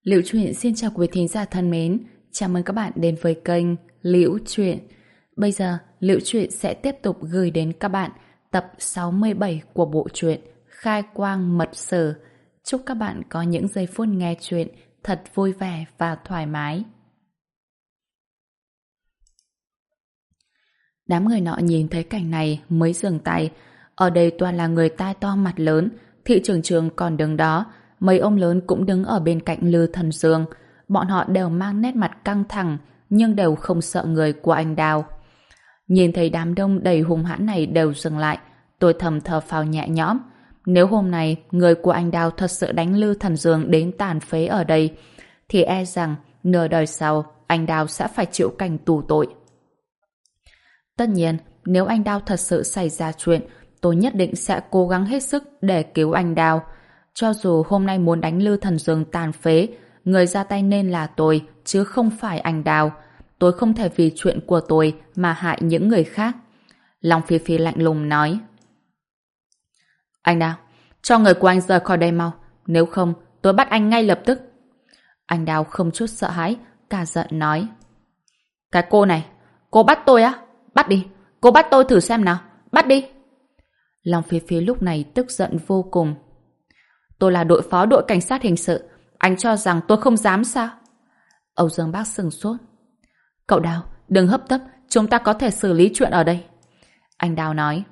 Liễu Chuyện xin chào quý thính giả thân mến, chào mừng các bạn đến với kênh Liễu Chuyện. Bây giờ, Liễu Chuyện sẽ tiếp tục gửi đến các bạn tập 67 của bộ truyện Khai Quang Mật Sử. Chúc các bạn có những giây phút nghe chuyện thật vui vẻ và thoải mái. Đám người nọ nhìn thấy cảnh này mới dừng tay. Ở đây toàn là người tai to mặt lớn, thị trưởng trường còn đứng đó. Mấy ông lớn cũng đứng ở bên cạnh Lư Thần Dương. Bọn họ đều mang nét mặt căng thẳng, nhưng đều không sợ người của anh Đào. Nhìn thấy đám đông đầy hung hãn này đều dừng lại, tôi thầm thở phào nhẹ nhõm. Nếu hôm nay người của anh Đào thật sự đánh Lư Thần Dương đến tàn phế ở đây, thì e rằng nửa đời sau anh Đào sẽ phải chịu cảnh tù tội. Tất nhiên, nếu anh Đào thật sự xảy ra chuyện, tôi nhất định sẽ cố gắng hết sức để cứu anh Đào. Cho dù hôm nay muốn đánh Lư Thần Dương tàn phế, người ra tay nên là tôi, chứ không phải anh Đào. Tôi không thể vì chuyện của tôi mà hại những người khác. Long Phi Phi lạnh lùng nói. Anh Đào, cho người của anh rời khỏi đây mau. Nếu không, tôi bắt anh ngay lập tức. Anh Đào không chút sợ hãi, cả giận nói. Cái cô này, cô bắt tôi á? Bắt đi, cô bắt tôi thử xem nào. Bắt đi. Long Phi Phi lúc này tức giận vô cùng. Tôi là đội phó đội cảnh sát hình sự. Anh cho rằng tôi không dám sao? Âu Dương Bác sừng sốt. Cậu Đào, đừng hấp tấp, chúng ta có thể xử lý chuyện ở đây. Anh Đào nói.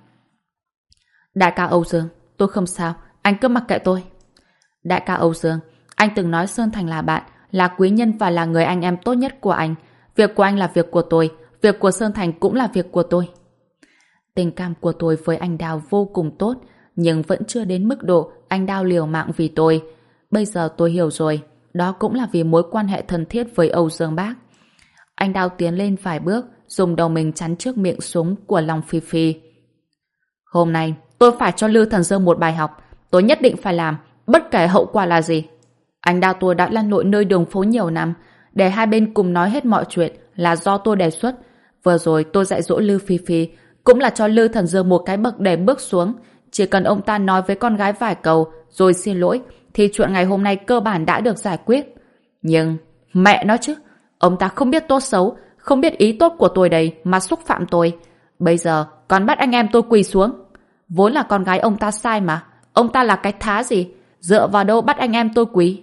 Đại ca Âu Dương, tôi không sao, anh cứ mặc kệ tôi. Đại ca Âu Dương, anh từng nói Sơn Thành là bạn, là quý nhân và là người anh em tốt nhất của anh. Việc của anh là việc của tôi, việc của Sơn Thành cũng là việc của tôi. Tình cảm của tôi với anh Đào vô cùng tốt, nhưng vẫn chưa đến mức độ anh Đào liều mạng vì tôi. Bây giờ tôi hiểu rồi, đó cũng là vì mối quan hệ thân thiết với Âu Dương Bác. Anh Đào tiến lên vài bước, dùng đầu mình chắn trước miệng súng của Long Phi Phi. Hôm nay, tôi phải cho Lư Thần Dương một bài học. Tôi nhất định phải làm, bất kể hậu quả là gì. Anh Đào tôi đã lăn lộn nơi đường phố nhiều năm, để hai bên cùng nói hết mọi chuyện là do tôi đề xuất. Vừa rồi tôi dạy dỗ Lư Phi Phi, cũng là cho Lư Thần Dương một cái bậc để bước xuống. Chỉ cần ông ta nói với con gái vài câu rồi xin lỗi, thì chuyện ngày hôm nay cơ bản đã được giải quyết. Nhưng, mẹ nói chứ, ông ta không biết tốt xấu, không biết ý tốt của tôi đây mà xúc phạm tôi. Bây giờ còn bắt anh em tôi quỳ xuống. Vốn là con gái ông ta sai mà. Ông ta là cái thá gì? Dựa vào đâu bắt anh em tôi quỳ?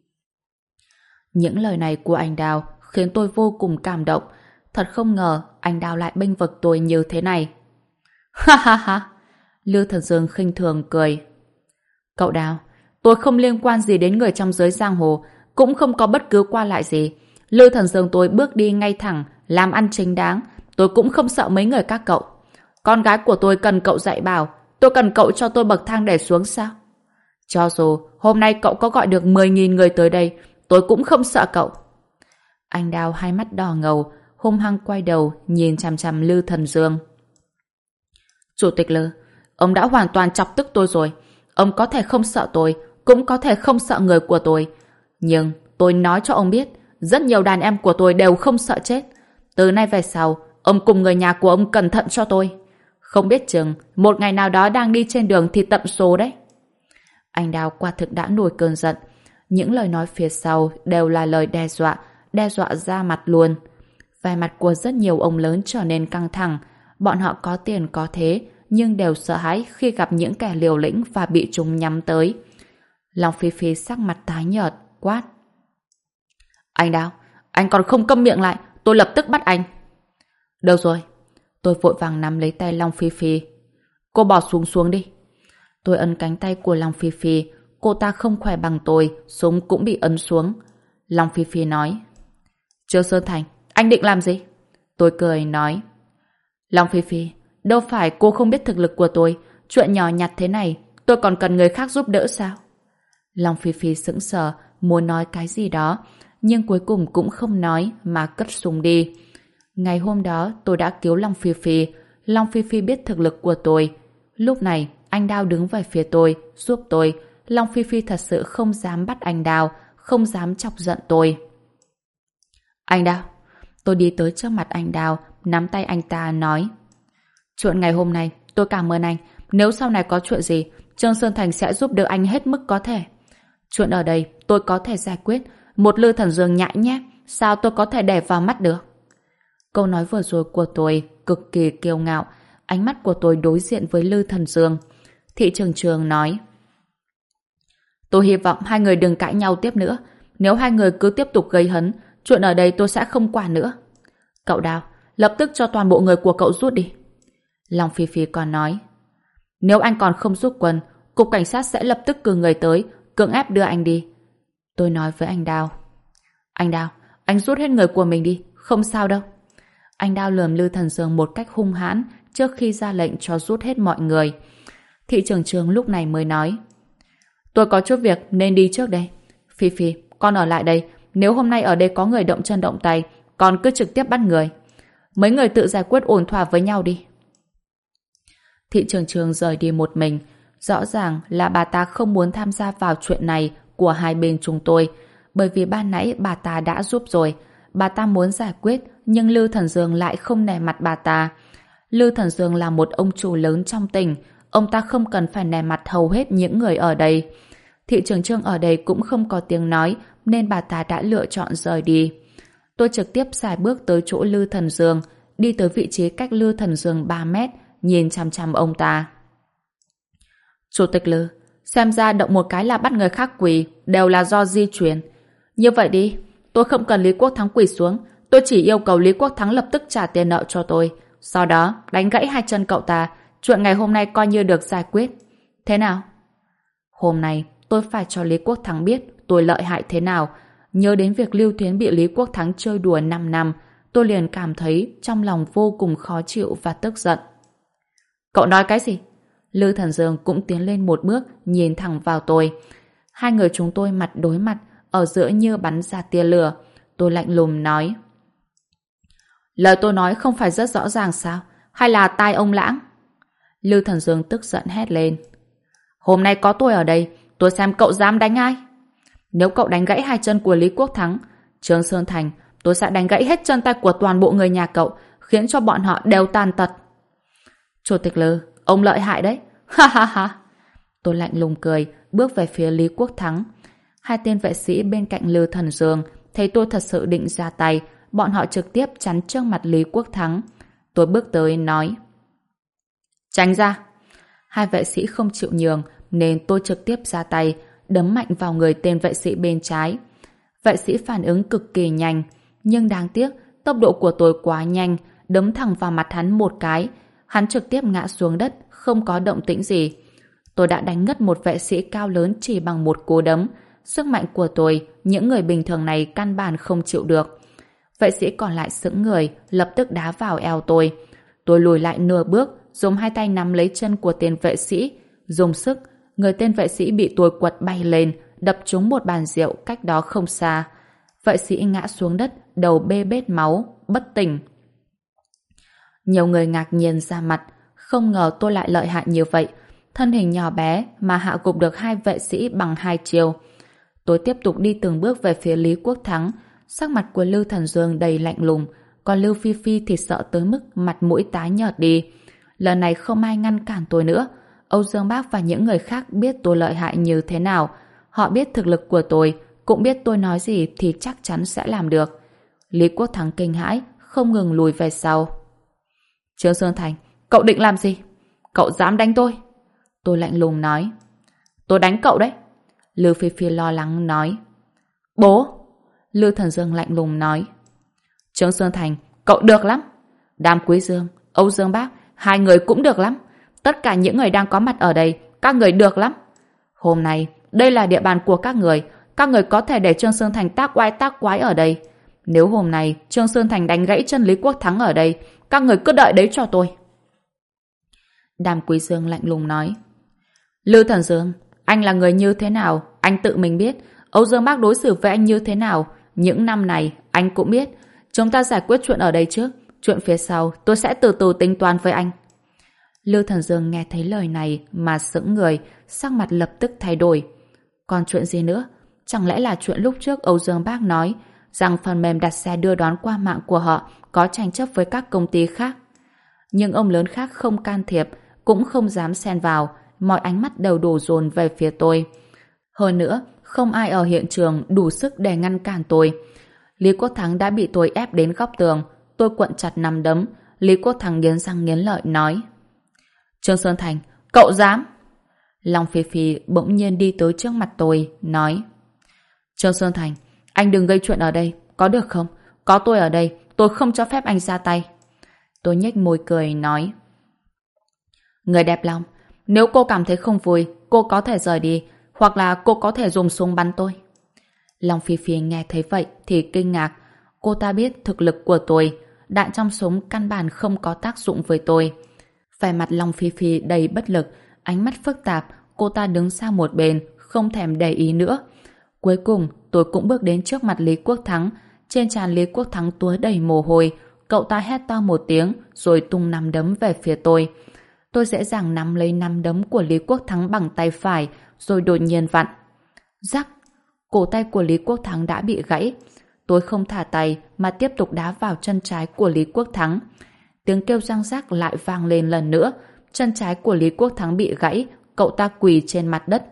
Những lời này của anh Đào khiến tôi vô cùng cảm động. Thật không ngờ anh Đào lại bênh vực tôi như thế này. Ha ha ha! Lư Thần Dương khinh thường cười. Cậu Đào, tôi không liên quan gì đến người trong giới giang hồ, cũng không có bất cứ qua lại gì. Lư Thần Dương tôi bước đi ngay thẳng, làm ăn chính đáng, tôi cũng không sợ mấy người các cậu. Con gái của tôi cần cậu dạy bảo, tôi cần cậu cho tôi bậc thang để xuống sao? Cho dù hôm nay cậu có gọi được 10.000 người tới đây, tôi cũng không sợ cậu. Anh Đào hai mắt đỏ ngầu, hung hăng quay đầu nhìn chằm chằm Lư Thần Dương. Chủ tịch Lư, ông đã hoàn toàn chọc tức tôi rồi. Ông có thể không sợ tôi, cũng có thể không sợ người của tôi. Nhưng tôi nói cho ông biết, rất nhiều đàn em của tôi đều không sợ chết. Từ nay về sau, ông cùng người nhà của ông cẩn thận cho tôi. Không biết chừng, một ngày nào đó đang đi trên đường thì tận số đấy. Anh Đào quả thực đã nổi cơn giận. Những lời nói phía sau đều là lời đe dọa ra mặt luôn. Vẻ mặt của rất nhiều ông lớn trở nên căng thẳng. Bọn họ có tiền có thế, nhưng đều sợ hãi khi gặp những kẻ liều lĩnh và bị chúng nhắm tới. Long Phi Phi sắc mặt tái nhợt, quát. Anh Đào, anh còn không câm miệng lại, tôi lập tức bắt anh. Được rồi. Tôi vội vàng nắm lấy tay Long Phi Phi. Cô bỏ xuống đi. Tôi ấn cánh tay của Long Phi Phi. Cô ta không khỏe bằng tôi, súng cũng bị ấn xuống. Long Phi Phi nói. Trương Sơn Thành, anh định làm gì? Tôi cười nói. Long Phi Phi, đâu phải cô không biết thực lực của tôi. Chuyện nhỏ nhặt thế này, tôi còn cần người khác giúp đỡ sao? Long Phi Phi sững sờ, muốn nói cái gì đó, nhưng cuối cùng cũng không nói mà cất súng đi. Ngày hôm đó tôi đã cứu Long Phi Phi. Long Phi Phi biết thực lực của tôi. Lúc này anh Đào đứng về phía tôi, giúp tôi. Long Phi Phi thật sự không dám bắt anh Đào, không dám chọc giận tôi. Anh Đào. Tôi đi tới trước mặt anh Đào, nắm tay anh ta nói. Chuyện ngày hôm nay tôi cảm ơn anh. Nếu sau này có chuyện gì, Trương Sơn Thành sẽ giúp đỡ anh hết mức có thể. Chuyện ở đây tôi có thể giải quyết, Một Lư Thần Dương nhãi nhép, sao tôi có thể để vào mắt được? Câu nói vừa rồi của tôi cực kỳ kiêu ngạo, ánh mắt của tôi đối diện với Lư Thần Dương. Thị trường trường nói: tôi hy vọng hai người đừng cãi nhau tiếp nữa. Nếu hai người cứ tiếp tục gây hấn, chuyện ở đây tôi sẽ không quản nữa. Cậu Đào, lập tức cho toàn bộ người của cậu rút đi. Long Phi Phi còn nói: nếu anh còn không rút quân, cục cảnh sát sẽ lập tức cử người tới, cưỡng ép đưa anh đi. Tôi nói với anh Đào: anh Đào, anh rút hết người của mình đi, không sao đâu. Anh Đào lườm Lư Thần Dương một cách hung hãn trước khi ra lệnh cho rút hết mọi người. Thị trưởng trường lúc này mới nói: tôi có chút việc nên đi trước đây. Phi Phi, con ở lại đây. Nếu hôm nay ở đây có người động chân động tay, con cứ trực tiếp bắt người. Mấy người tự giải quyết ổn thỏa với nhau đi. Thị trưởng trường rời đi một mình. Rõ ràng là bà ta không muốn tham gia vào chuyện này của hai bên chúng tôi, bởi vì ban nãy bà ta đã giúp rồi. Bà ta muốn giải quyết, nhưng Lư Thần Dương lại không nể mặt bà ta. Lư Thần Dương là một ông chủ lớn trong tỉnh, ông ta không cần phải nể mặt hầu hết những người ở đây. Thị trưởng Trương ở đây cũng không có tiếng nói, nên bà ta đã lựa chọn rời đi. Tôi trực tiếp xài bước tới chỗ Lư Thần Dương, đi tới vị trí cách Lư Thần Dương 3 mét, nhìn chằm chằm ông ta. Chủ tịch Lư, xem ra động một cái là bắt người khác quỳ, đều là do di truyền. Như vậy đi, tôi không cần Lý Quốc Thắng quỳ xuống, tôi chỉ yêu cầu Lý Quốc Thắng lập tức trả tiền nợ cho tôi. Sau đó, đánh gãy hai chân cậu ta, chuyện ngày hôm nay coi như được giải quyết. Thế nào? Hôm nay, tôi phải cho Lý Quốc Thắng biết tôi lợi hại thế nào. Nhớ đến việc Lưu Thiến bị Lý Quốc Thắng chơi đùa 5 năm, tôi liền cảm thấy trong lòng vô cùng khó chịu và tức giận. Cậu nói cái gì? Lư Thần Dương cũng tiến lên một bước, nhìn thẳng vào tôi. Hai người chúng tôi mặt đối mặt, ở giữa như bắn ra tia lửa. Tôi lạnh lùng nói: lời tôi nói không phải rất rõ ràng sao? Hay là tai ông lãng? Lư Thần Dương tức giận hét lên: hôm nay có tôi ở đây, tôi xem cậu dám đánh ai? Nếu cậu đánh gãy hai chân của Lý Quốc Thắng, Trương Sơn Thành, tôi sẽ đánh gãy hết chân tay của toàn bộ người nhà cậu, khiến cho bọn họ đều tàn tật. Chủ tịch Lư, ông lợi hại đấy. Ha ha ha. Tôi lạnh lùng cười, bước về phía Lý Quốc Thắng. Hai tên vệ sĩ bên cạnh Lư Thần Dương thấy tôi thật sự định ra tay, bọn họ trực tiếp chắn trước mặt Lý Quốc Thắng. Tôi bước tới nói: tránh ra. Hai vệ sĩ không chịu nhường nên tôi trực tiếp ra tay, đấm mạnh vào người tên vệ sĩ bên trái. Vệ sĩ phản ứng cực kỳ nhanh, nhưng đáng tiếc tốc độ của tôi quá nhanh, đấm thẳng vào mặt hắn một cái. Hắn trực tiếp ngã xuống đất, không có động tĩnh gì. Tôi đã đánh ngất một vệ sĩ cao lớn chỉ bằng một cú đấm. Sức mạnh của tôi, những người bình thường này căn bản không chịu được. Vệ sĩ còn lại sững người, lập tức đá vào eo tôi. Tôi lùi lại nửa bước, dùng hai tay nắm lấy chân của tên vệ sĩ. Dùng sức, người tên vệ sĩ bị tôi quật bay lên, đập trúng một bàn rượu cách đó không xa. Vệ sĩ ngã xuống đất, đầu bê bết máu, bất tỉnh. Nhiều người ngạc nhiên ra mặt, không ngờ tôi lại lợi hại như vậy. Thân hình nhỏ bé mà hạ gục được hai vệ sĩ bằng hai chiêu. Tôi tiếp tục đi từng bước về phía Lý Quốc Thắng. Sắc mặt của Lư Thần Dương đầy lạnh lùng, còn Lưu Phi Phi thì sợ tới mức mặt mũi tái nhợt đi. Lần này không ai ngăn cản tôi nữa. Âu Dương Bác và những người khác biết tôi lợi hại như thế nào. Họ biết thực lực của tôi, cũng biết tôi nói gì thì chắc chắn sẽ làm được. Lý Quốc Thắng kinh hãi, không ngừng lùi về sau. Trương Sơn Thành, cậu định làm gì? Cậu dám đánh tôi? Tôi lạnh lùng nói. Tôi đánh cậu đấy. Lưu Phi Phi lo lắng nói. Bố! Lưu Thần Dương lạnh lùng nói. Trương Sơn Thành, cậu được lắm. Đàm Quý Dương, Âu Dương Bác, hai người cũng được lắm. Tất cả những người đang có mặt ở đây, các người được lắm. Hôm nay, đây là địa bàn của các người có thể để Trương Sơn Thành tác oai tác quái ở đây. Nếu hôm nay Trương Sơn Thành đánh gãy chân Lý Quốc Thắng ở đây, các người cứ đợi đấy cho tôi. Đàm Quý Dương lạnh lùng nói. Lưu Thần Dương, anh là người như thế nào, anh tự mình biết. Âu Dương Bác đối xử với anh như thế nào, những năm này anh cũng biết. Chúng ta giải quyết chuyện ở đây trước, chuyện phía sau tôi sẽ từ từ tính toán với anh. Lưu Thần Dương nghe thấy lời này mà sững người, sắc mặt lập tức thay đổi. Còn chuyện gì nữa? Chẳng lẽ là chuyện lúc trước Âu Dương Bác nói rằng phần mềm đặt xe đưa đón qua mạng của họ có tranh chấp với các công ty khác? Nhưng ông lớn khác không can thiệp, cũng không dám xen vào, mọi ánh mắt đều đổ dồn về phía tôi. Hơn nữa, không ai ở hiện trường đủ sức để ngăn cản tôi. Lý Quốc Thắng đã bị tôi ép đến góc tường. Tôi quặn chặt nắm đấm. Lý Quốc Thắng nghiến răng nghiến lợi nói: Trương Sơn Thành, cậu dám? Long Phi Phi bỗng nhiên đi tới trước mặt tôi, nói: Trương Sơn Thành, anh đừng gây chuyện ở đây, có được không? Có tôi ở đây, tôi không cho phép anh ra tay. Tôi nhếch môi cười, nói: Người đẹp Long, nếu cô cảm thấy không vui, cô có thể rời đi, hoặc là cô có thể dùng súng bắn tôi. Long Phi Phi nghe thấy vậy thì kinh ngạc. Cô ta biết thực lực của tôi, đạn trong súng căn bản không có tác dụng với tôi. Vẻ mặt Long Phi Phi đầy bất lực, ánh mắt phức tạp, cô ta đứng sang một bên, không thèm để ý nữa. Cuối cùng, tôi cũng bước đến trước mặt Lý Quốc Thắng. Trên trán Lý Quốc Thắng túa đầy mồ hôi. Cậu ta hét to một tiếng, rồi tung nắm đấm về phía tôi. Tôi dễ dàng nắm lấy nắm đấm của Lý Quốc Thắng bằng tay phải, rồi đột nhiên vặn. Rắc! Cổ tay của Lý Quốc Thắng đã bị gãy. Tôi không thả tay mà tiếp tục đá vào chân trái của Lý Quốc Thắng. Tiếng kêu răng rắc lại vang lên lần nữa. Chân trái của Lý Quốc Thắng bị gãy, cậu ta quỳ trên mặt đất.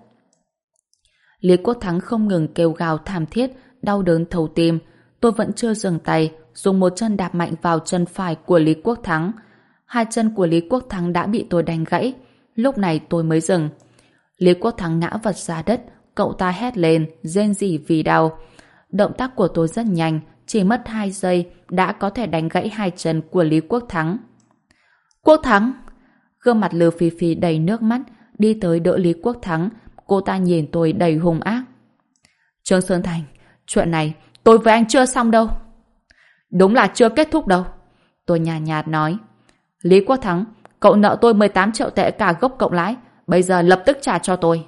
Lý Quốc Thắng không ngừng kêu gào thảm thiết, đau đớn thấu tim. Tôi vẫn chưa dừng tay, dùng một chân đạp mạnh vào chân phải của Lý Quốc Thắng. Hai chân của Lý Quốc Thắng đã bị tôi đánh gãy. Lúc này tôi mới dừng. Lý Quốc Thắng ngã vật ra đất, cậu ta hét lên, rên rỉ vì đau. Động tác của tôi rất nhanh, chỉ mất 2 giây đã có thể đánh gãy hai chân của Lý Quốc Thắng. Quốc Thắng! Gương mặt Lư Phi Phi đầy nước mắt, đi tới đỡ Lý Quốc Thắng. Cô ta nhìn tôi đầy hung ác. Trương Sơn Thành, chuyện này tôi với anh chưa xong đâu. Đúng là chưa kết thúc đâu. Tôi nhàn nhạt nói. Lý Quốc Thắng, cậu nợ tôi 18 triệu tệ cả gốc cộng lãi, bây giờ lập tức trả cho tôi.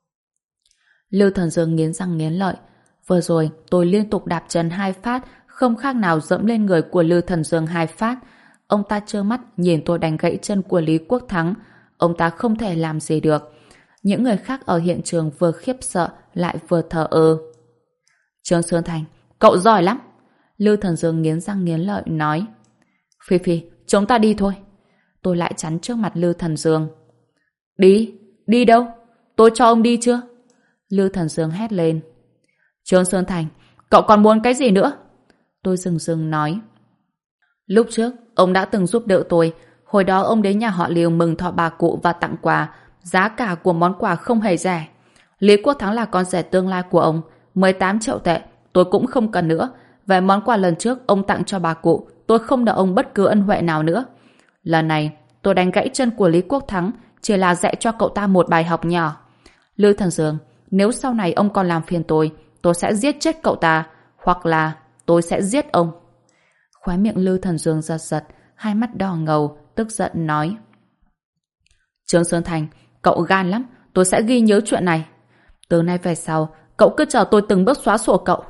Lưu Thần Dương nghiến răng nghiến lợi. Vừa rồi tôi liên tục đạp chân 2 phát, không khác nào dẫm lên người của Lưu Thần Dương 2 phát. Ông ta trơ mắt nhìn tôi đánh gãy chân của Lý Quốc Thắng. Ông ta không thể làm gì được. Những người khác ở hiện trường vừa khiếp sợ lại vừa thờ ơ. Trương Sơn Thành, cậu giỏi lắm. Lưu Thần Dương nghiến răng nghiến lợi nói. Phi Phi, chúng ta đi thôi. Tôi lại chắn trước mặt Lưu Thần Dương. Đi? Đi đâu? Tôi cho ông đi chưa? Lưu Thần Dương hét lên. Trương Sơn Thành, cậu còn muốn cái gì nữa? Tôi dừng dừng nói. Lúc trước, ông đã từng giúp đỡ tôi. Hồi đó ông đến nhà họ Liêu mừng thọ bà cụ và tặng quà. Giá cả của món quà không hề rẻ. Lý Quốc Thắng là con rể tương lai của ông. 18 triệu tệ, tôi cũng không cần nữa. Về món quà lần trước ông tặng cho bà cụ, tôi không nợ ông bất cứ ân huệ nào nữa. Lần này, tôi đánh gãy chân của Lý Quốc Thắng chỉ là dạy cho cậu ta một bài học nhỏ. Lưu Thần Dương, nếu sau này ông còn làm phiền tôi sẽ giết chết cậu ta, hoặc là tôi sẽ giết ông. Khóe miệng Lưu Thần Dương giật giật, hai mắt đỏ ngầu, tức giận nói. Trương Sơn Thành, cậu gan lắm, tôi sẽ ghi nhớ chuyện này. Từ nay về sau, cậu cứ chờ tôi từng bước xóa sổ cậu.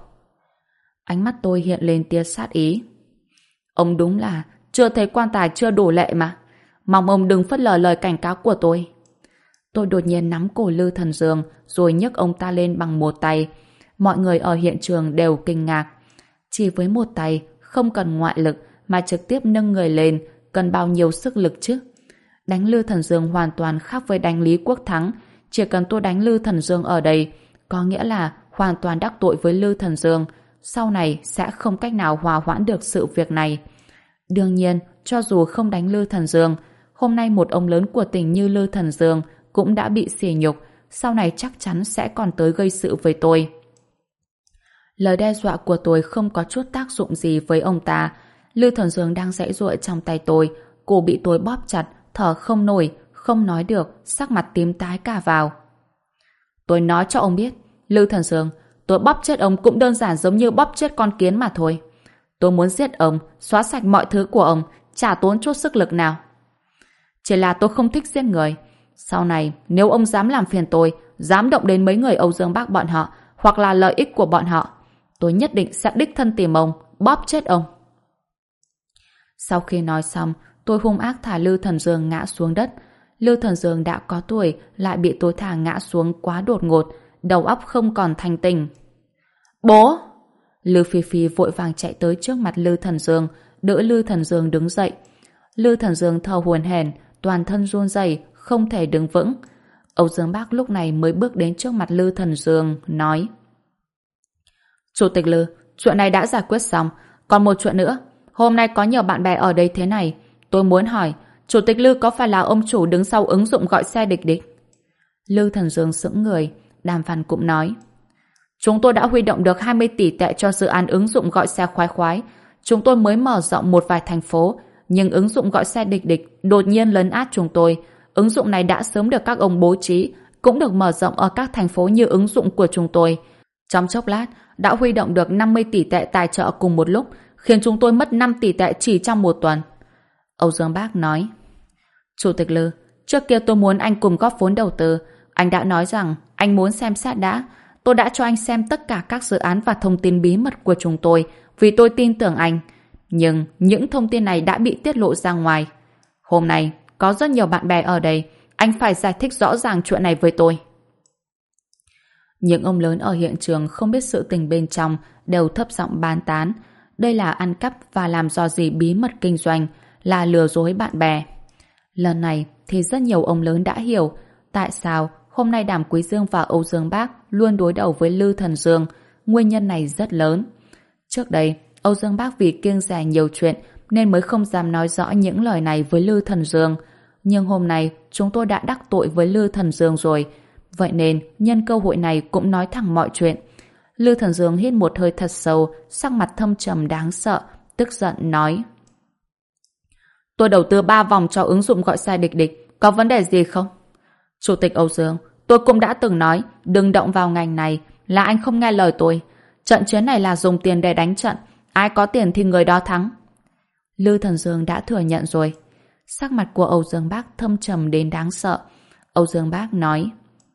Ánh mắt tôi hiện lên tia sát ý. Ông đúng là chưa thấy quan tài chưa đổ lệ mà. Mong ông đừng phớt lờ lời cảnh cáo của tôi. Tôi đột nhiên nắm cổ Lưu Thần Dương rồi nhấc ông ta lên bằng một tay. Mọi người ở hiện trường đều kinh ngạc. Chỉ với một tay, không cần ngoại lực mà trực tiếp nâng người lên, cần bao nhiêu sức lực chứ? Đánh Lưu Thần Dương hoàn toàn khác với đánh Lý Quốc Thắng. Chỉ cần tôi đánh Lưu Thần Dương ở đây, có nghĩa là hoàn toàn đắc tội với Lưu Thần Dương. Sau này sẽ không cách nào hòa hoãn được sự việc này. Đương nhiên, cho dù không đánh Lưu Thần Dương, hôm nay một ông lớn của tỉnh như Lưu Thần Dương cũng đã bị sỉ nhục, sau này chắc chắn sẽ còn tới gây sự với tôi. Lời đe dọa của tôi không có chút tác dụng gì với ông ta. Lưu Thần Dương đang giãy giụa trong tay tôi, cổ bị tôi bóp chặt, thở không nổi, không nói được, sắc mặt tím tái cả vào. Tôi nói cho ông biết, Lưu Thần Dương, tôi bóp chết ông cũng đơn giản giống như bóp chết con kiến mà thôi. Tôi muốn giết ông, xóa sạch mọi thứ của ông, chả tốn chút sức lực nào. Chỉ là tôi không thích giết người. Sau này, nếu ông dám làm phiền tôi, dám động đến mấy người Âu Dương Bác bọn họ, hoặc là lợi ích của bọn họ, tôi nhất định sẽ đích thân tìm ông, bóp chết ông. Sau khi nói xong, tôi hung ác thả Lưu Thần Dương ngã xuống đất. Lưu Thần Dương đã có tuổi, lại bị tôi thả ngã xuống quá đột ngột, đầu óc không còn thanh tỉnh. Bố! Lưu Phi Phi vội vàng chạy tới trước mặt Lưu Thần Dương, đỡ Lưu Thần Dương đứng dậy. Lưu Thần Dương thở hổn hển, toàn thân run rẩy, không thể đứng vững. Âu Dương Bác lúc này mới bước đến trước mặt Lư Thần Dương, nói: Chủ tịch Lư, chuyện này đã giải quyết xong. Còn một chuyện nữa, hôm nay có nhiều bạn bè ở đây thế này. Tôi muốn hỏi, Chủ tịch Lư có phải là ông chủ đứng sau ứng dụng gọi xe địch địch? Lư Thần Dương sững người, Đàm Văn cũng nói: Chúng tôi đã huy động được 20 tỷ tệ cho dự án ứng dụng gọi xe khoái khoái. Chúng tôi mới mở rộng một vài thành phố, nhưng ứng dụng gọi xe địch địch đột nhiên lấn át chúng tôi. Ứng dụng này đã sớm được các ông bố trí, cũng được mở rộng ở các thành phố như ứng dụng của chúng tôi. Trong chốc lát, đã huy động được 50 tỷ tệ tài trợ cùng một lúc, khiến chúng tôi mất 5 tỷ tệ chỉ trong một tuần. Âu Dương Bác nói: Chủ tịch Lư, trước kia tôi muốn anh cùng góp vốn đầu tư. Anh đã nói rằng anh muốn xem xét đã. Tôi đã cho anh xem tất cả các dự án và thông tin bí mật của chúng tôi vì tôi tin tưởng anh. Nhưng những thông tin này đã bị tiết lộ ra ngoài. Hôm nay, có rất nhiều bạn bè ở đây. Anh phải giải thích rõ ràng chuyện này với tôi. Những ông lớn ở hiện trường không biết sự tình bên trong đều thấp giọng bàn tán. Đây là ăn cắp và làm dò dỉ bí mật kinh doanh, là lừa dối bạn bè. Lần này thì rất nhiều ông lớn đã hiểu tại sao hôm nay Đàm Quý Dương và Âu Dương Bác luôn đối đầu với Lư Thần Dương. Nguyên nhân này rất lớn. Trước đây, Âu Dương Bác vì kiêng dè nhiều chuyện nên mới không dám nói rõ những lời này với Lư Thần Dương. Nhưng hôm nay chúng tôi đã đắc tội với Lư Thần Dương rồi. Vậy nên nhân cơ hội này cũng nói thẳng mọi chuyện. Lư Thần Dương hít một hơi thật sâu, sắc mặt thâm trầm đáng sợ, tức giận nói: Tôi đầu tư 3 vòng cho ứng dụng gọi xe địch địch, có vấn đề gì không? Chủ tịch Âu Dương, tôi cũng đã từng nói đừng động vào ngành này, là anh không nghe lời tôi. Trận chiến này là dùng tiền để đánh trận, ai có tiền thì người đó thắng. Lư Thần Dương đã thừa nhận rồi. Sắc mặt của Âu Dương Bác thâm trầm đến đáng sợ. Âu Dương Bác nói: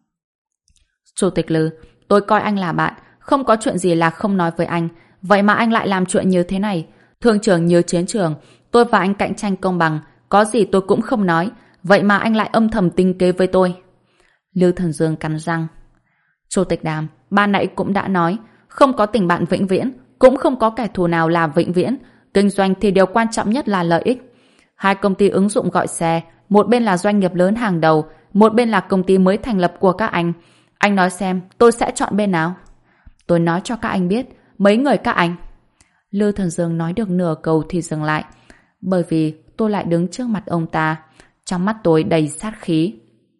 Chủ tịch Lư, tôi coi anh là bạn, không có chuyện gì là không nói với anh. Vậy mà anh lại làm chuyện như thế này. Thương trường như chiến trường, tôi và anh cạnh tranh công bằng, có gì tôi cũng không nói. Vậy mà anh lại âm thầm tính kế với tôi. Lư Thần Dương cắn răng: Chủ tịch Đàm, ban nãy cũng đã nói, không có tình bạn vĩnh viễn, cũng không có kẻ thù nào là vĩnh viễn. Kinh doanh thì điều quan trọng nhất là lợi ích. 2 công ty ứng dụng gọi xe, một bên là doanh nghiệp lớn hàng đầu, một bên là công ty mới thành lập của các anh. Anh nói xem, tôi sẽ chọn bên nào? Tôi nói cho các anh biết, mấy người các anh. Lư Thần Dương nói được nửa câu thì dừng lại, bởi vì tôi lại đứng trước mặt ông ta. Trong mắt tôi đầy sát khí.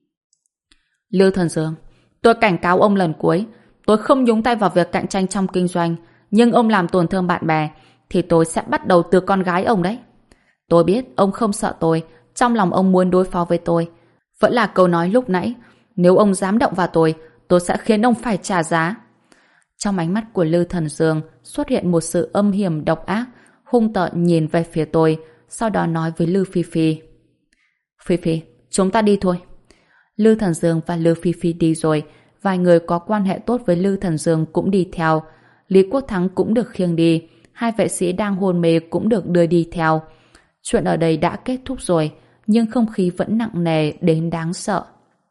Lư Thần Dương, tôi cảnh cáo ông lần cuối, tôi không nhúng tay vào việc cạnh tranh trong kinh doanh, nhưng ông làm tổn thương bạn bè thì tôi sẽ bắt đầu từ con gái ông đấy. Tôi biết ông không sợ tôi, trong lòng ông muốn đối phó với tôi. Vẫn là câu nói lúc nãy, nếu ông dám động vào tôi sẽ khiến ông phải trả giá. Trong ánh mắt của Lư Thần Dương xuất hiện một sự âm hiểm độc ác, hung tợn nhìn về phía tôi, sau đó nói với Lư Phi Phi: Phi Phi, chúng ta đi thôi. Lư Thần Dương và Lư Phi Phi đi rồi, vài người có quan hệ tốt với Lư Thần Dương cũng đi theo. Lý Quốc Thắng cũng được khiêng đi, 2 vệ sĩ đang hôn mê cũng được đưa đi theo. Chuyện ở đây đã kết thúc rồi, nhưng không khí vẫn nặng nề đến đáng sợ.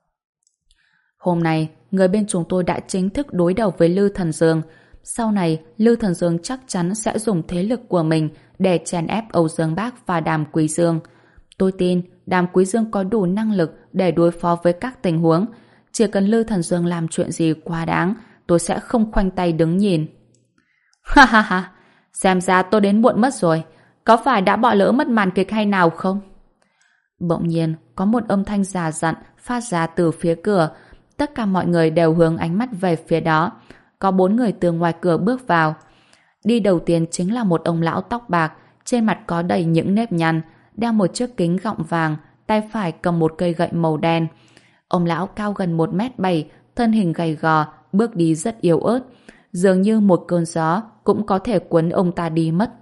Hôm nay, người bên chúng tôi đã chính thức đối đầu với Lư Thần Dương. Sau này, Lư Thần Dương chắc chắn sẽ dùng thế lực của mình để chèn ép Âu Dương Bác và Đàm Quý Dương. Tôi tin Đàm Quý Dương có đủ năng lực để đối phó với các tình huống. Chỉ cần Lư Thần Dương làm chuyện gì quá đáng, tôi sẽ không khoanh tay đứng nhìn. Ha ha ha, xem ra tôi đến muộn mất rồi. Có phải đã bỏ lỡ mất màn kịch hay nào không? Bỗng nhiên, có một âm thanh già dặn phát ra từ phía cửa. Tất cả mọi người đều hướng ánh mắt về phía đó. Có 4 người từ ngoài cửa bước vào. Đi đầu tiên chính là một ông lão tóc bạc, trên mặt có đầy những nếp nhăn, đeo một chiếc kính gọng vàng, tay phải cầm một cây gậy màu đen. Ông lão cao gần 1m7, thân hình gầy gò, bước đi rất yếu ớt. Dường như một cơn gió cũng có thể cuốn ông ta đi mất.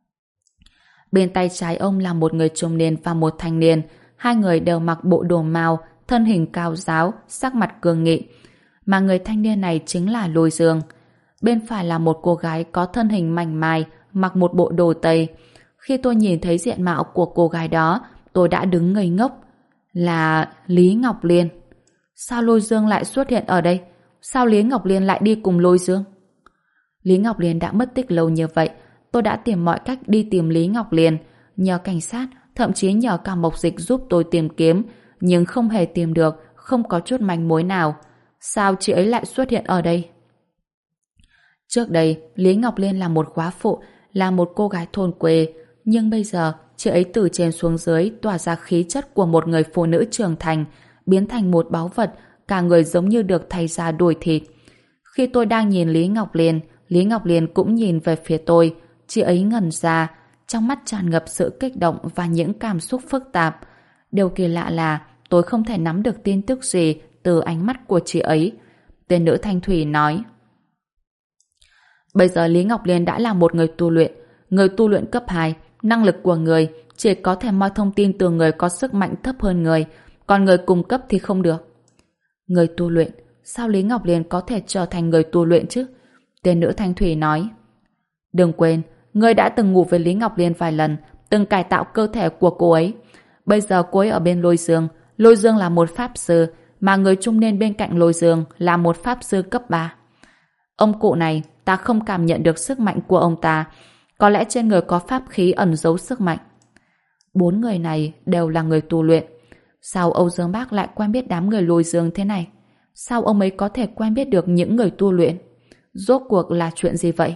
Bên tay trái ông là một người trung niên và một thanh niên. 2 người đều mặc bộ đồ màu, thân hình cao ráo, sắc mặt cương nghị. Mà người thanh niên này chính là Lôi Dương. Bên phải là một cô gái có thân hình mảnh mai, mặc một bộ đồ Tây. Khi tôi nhìn thấy diện mạo của cô gái đó, tôi đã đứng ngây ngốc. Là Lý Ngọc Liên. Sao Lôi Dương lại xuất hiện ở đây? Sao Lý Ngọc Liên lại đi cùng Lôi Dương? Lý Ngọc Liên đã mất tích lâu như vậy. Tôi đã tìm mọi cách đi tìm Lý Ngọc Liên, nhờ cảnh sát, thậm chí nhờ cả Mộc Dịch giúp tôi tìm kiếm, nhưng không hề tìm được, không có chút manh mối nào. Sao chị ấy lại xuất hiện ở đây? Trước đây, Lý Ngọc Liên là một góa phụ, là một cô gái thôn quê, nhưng bây giờ chị ấy từ trên xuống dưới tỏa ra khí chất của một người phụ nữ trưởng thành, biến thành một báu vật, cả người giống như được thay da đổi thịt. Khi tôi đang nhìn Lý Ngọc Liên cũng nhìn về phía tôi. Chị ấy ngẩn ra, trong mắt tràn ngập sự kích động và những cảm xúc phức tạp. Điều kỳ lạ là tôi không thể nắm được tin tức gì từ ánh mắt của chị ấy. Tên nữ thanh thủy nói: bây giờ Lý Ngọc Liên đã là một người tu luyện cấp 2, năng lực của người chỉ có thể moi thông tin từ người có sức mạnh thấp hơn người, còn người cùng cấp thì không được. Người tu luyện? Sao Lý Ngọc Liên có thể trở thành người tu luyện chứ? Tên nữ thanh thủy nói: đừng quên, ngươi đã từng ngủ với Lý Ngọc Liên vài lần, từng cải tạo cơ thể của cô ấy. Bây giờ cô ấy ở bên Lôi Dương là một pháp sư, mà người trung niên bên cạnh Lôi Dương là một pháp sư cấp 3. Ông cụ này, ta không cảm nhận được sức mạnh của ông ta, có lẽ trên người có pháp khí ẩn giấu sức mạnh. 4 người này đều là người tu luyện. Sao Âu Dương Bác lại quen biết đám người Lôi Dương thế này? Sao ông ấy có thể quen biết được những người tu luyện? Rốt cuộc là chuyện gì vậy?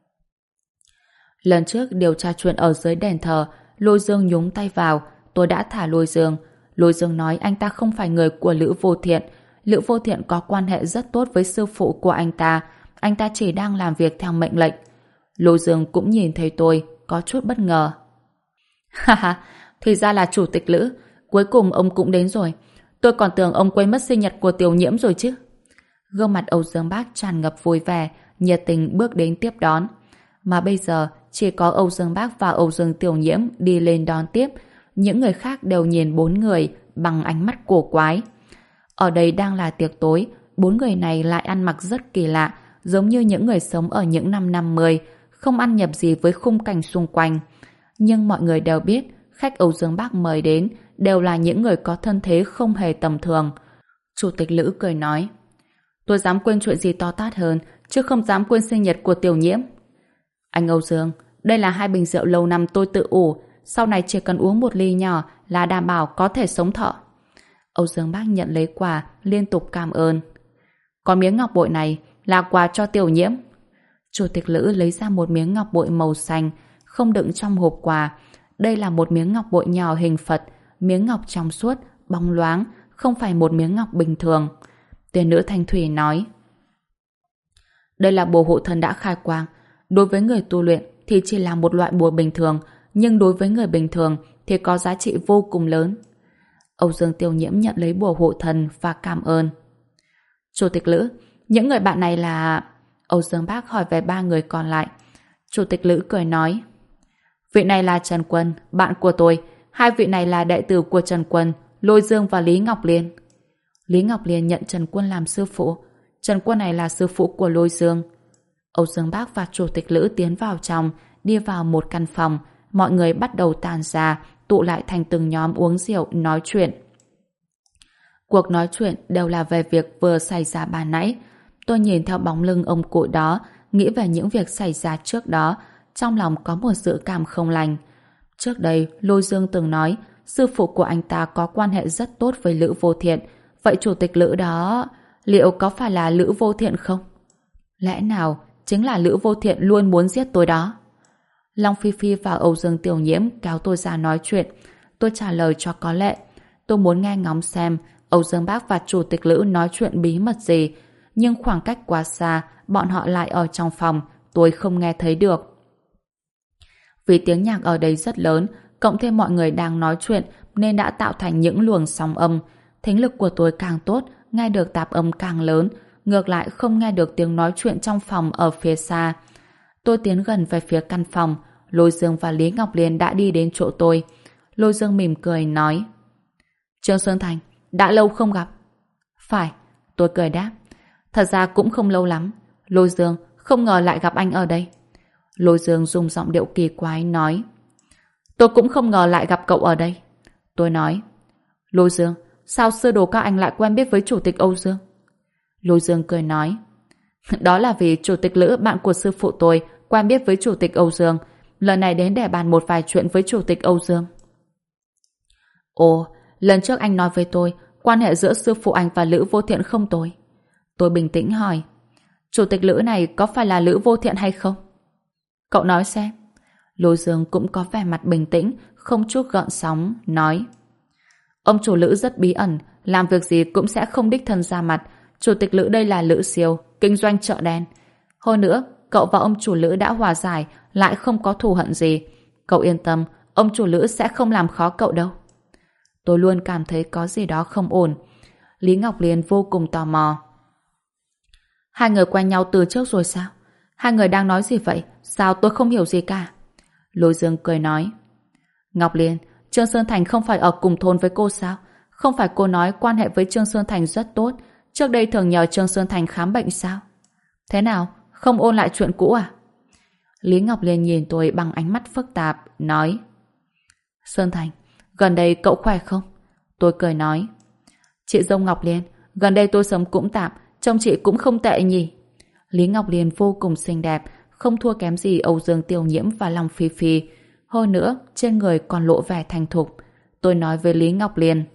Lần trước điều tra chuyện ở dưới đền thờ, Lôi Dương nhúng tay vào, tôi đã thả Lôi Dương. Lôi Dương nói anh ta không phải người của Lữ Vô Thiện. Lữ Vô Thiện có quan hệ rất tốt với sư phụ của anh ta chỉ đang làm việc theo mệnh lệnh. Lôi Dương cũng nhìn thấy tôi, có chút bất ngờ. Ha ha, thì ra là chủ tịch Lữ, cuối cùng ông cũng đến rồi. Tôi còn tưởng ông quên mất sinh nhật của Tiểu Nhiễm rồi chứ. Gương mặt Âu Dương Bác tràn ngập vui vẻ, nhiệt tình bước đến tiếp đón. Mà bây giờ chỉ có Âu Dương Bác và Âu Dương Tiểu Nhiễm đi lên đón tiếp. Những người khác đều nhìn 4 người bằng ánh mắt cổ quái. Ở đây đang là tiệc tối, 4 người này lại ăn mặc rất kỳ lạ, giống như những người sống ở những năm 50, không ăn nhập gì với khung cảnh xung quanh. Nhưng mọi người đều biết, khách Âu Dương Bác mời đến đều là những người có thân thế không hề tầm thường. Chủ tịch Lữ cười nói: tôi dám quên chuyện gì to tát hơn, chứ không dám quên sinh nhật của Tiểu Nhiễm. Anh Âu Dương, đây là 2 bình rượu lâu năm tôi tự ủ, sau này chỉ cần uống 1 ly nhỏ là đảm bảo có thể sống thọ. Âu Dương Bác nhận lấy quà, liên tục cảm ơn. Còn miếng ngọc bội này là quà cho Tiểu Nhiễm. Chủ tịch Lữ lấy ra một miếng ngọc bội màu xanh, không đựng trong hộp quà. Đây là một miếng ngọc bội nhỏ hình Phật, miếng ngọc trong suốt, bóng loáng, không phải một miếng ngọc bình thường. Tên nữ thanh thủy nói: đây là bùa hộ thân đã khai quang. Đối với người tu luyện thì chỉ là một loại bùa bình thường, nhưng đối với người bình thường thì có giá trị vô cùng lớn. Âu Dương Tiểu Nhiễm nhận lấy bùa hộ thần và cảm ơn. Chủ tịch Lữ, những người bạn này là... Âu Dương Bác hỏi về 3 người còn lại. Chủ tịch Lữ cười nói: vị này là Trần Quân, bạn của tôi. 2 vị này là đệ tử của Trần Quân, Lôi Dương và Lý Ngọc Liên. Lý Ngọc Liên nhận Trần Quân làm sư phụ. Trần Quân này là sư phụ của Lôi Dương. Âu Dương Bác và Chủ tịch Lữ tiến vào trong, đi vào một căn phòng. Mọi người bắt đầu tàn ra, tụ lại thành từng nhóm uống rượu, nói chuyện. Cuộc nói chuyện đều là về việc vừa xảy ra ban nãy. Tôi nhìn theo bóng lưng ông cụ đó, nghĩ về những việc xảy ra trước đó, trong lòng có một dự cảm không lành. Trước đây, Lôi Dương từng nói sư phụ của anh ta có quan hệ rất tốt với Lữ Vô Thiện. Vậy chủ tịch Lữ đó liệu có phải là Lữ Vô Thiện không? Lẽ nào chính là Lữ Vô Thiện luôn muốn giết tôi đó? Long Phi Phi và Âu Dương Tiểu Nhiễm kéo tôi ra nói chuyện. Tôi trả lời cho có lệ. Tôi muốn nghe ngóng xem Âu Dương Bác và chủ tịch Lữ nói chuyện bí mật gì, nhưng khoảng cách quá xa, bọn họ lại ở trong phòng, tôi không nghe thấy được. Vì tiếng nhạc ở đây rất lớn, cộng thêm mọi người đang nói chuyện nên đã tạo thành những luồng sóng âm. Thính lực của tôi càng tốt, nghe được tạp âm càng lớn, ngược lại không nghe được tiếng nói chuyện trong phòng ở phía xa. Tôi tiến gần về phía căn phòng, Lôi Dương và Lý Ngọc Liên đã đi đến chỗ tôi. Lôi Dương mỉm cười nói: Trương Sơn Thành, đã lâu không gặp. Phải, tôi cười đáp. Thật ra cũng không lâu lắm. Lôi Dương, không ngờ lại gặp anh ở đây. Lôi Dương dùng giọng điệu kỳ quái nói: tôi cũng không ngờ lại gặp cậu ở đây. Tôi nói: Lôi Dương, sao sư đồ các anh lại quen biết với chủ tịch Âu Dương? Lôi Dương cười nói: đó là vì chủ tịch Lữ, bạn của sư phụ tôi, quen biết với chủ tịch Âu Dương. Lần này đến để bàn một vài chuyện với chủ tịch Âu Dương. Ồ, lần trước anh nói với tôi quan hệ giữa sư phụ anh và Lữ Vô Thiện không tồi. Tôi bình tĩnh hỏi, chủ tịch Lữ này có phải là Lữ Vô Thiện hay không? Cậu nói xem. Lôi Dương cũng có vẻ mặt bình tĩnh, không chút gợn sóng, nói, ông chủ Lữ rất bí ẩn, làm việc gì cũng sẽ không đích thân ra mặt. Chủ tịch Lữ đây là Lữ Siêu, kinh doanh chợ đen. Hơn nữa, cậu và ông chủ Lữ đã hòa giải, lại không có thù hận gì. Cậu yên tâm, ông chủ Lữ sẽ không làm khó cậu đâu. Tôi luôn cảm thấy có gì đó không ổn. Lý Ngọc Liên vô cùng tò mò. Hai người quen nhau từ trước rồi sao? Hai người đang nói gì vậy? Sao tôi không hiểu gì cả? Lôi Dương cười nói, Ngọc Liên, Trương Sơn Thành không phải ở cùng thôn với cô sao? Không phải cô nói quan hệ với Trương Sơn Thành rất tốt, trước đây thường nhờ Trương Sơn Thành khám bệnh sao? Thế nào? Không ôn lại chuyện cũ à? Lý Ngọc Liên nhìn tôi bằng ánh mắt phức tạp, nói, Sơn Thành, gần đây cậu khỏe không? Tôi cười nói, chị dâu Ngọc Liên, gần đây tôi sống cũng tạm, trông chị cũng không tệ nhỉ? Lý Ngọc Liên vô cùng xinh đẹp, không thua kém gì Âu Dương Tiểu Nhiễm và Long Phi Phi. Hơn nữa, trên người còn lộ vẻ thành thục. Tôi nói với Lý Ngọc Liên,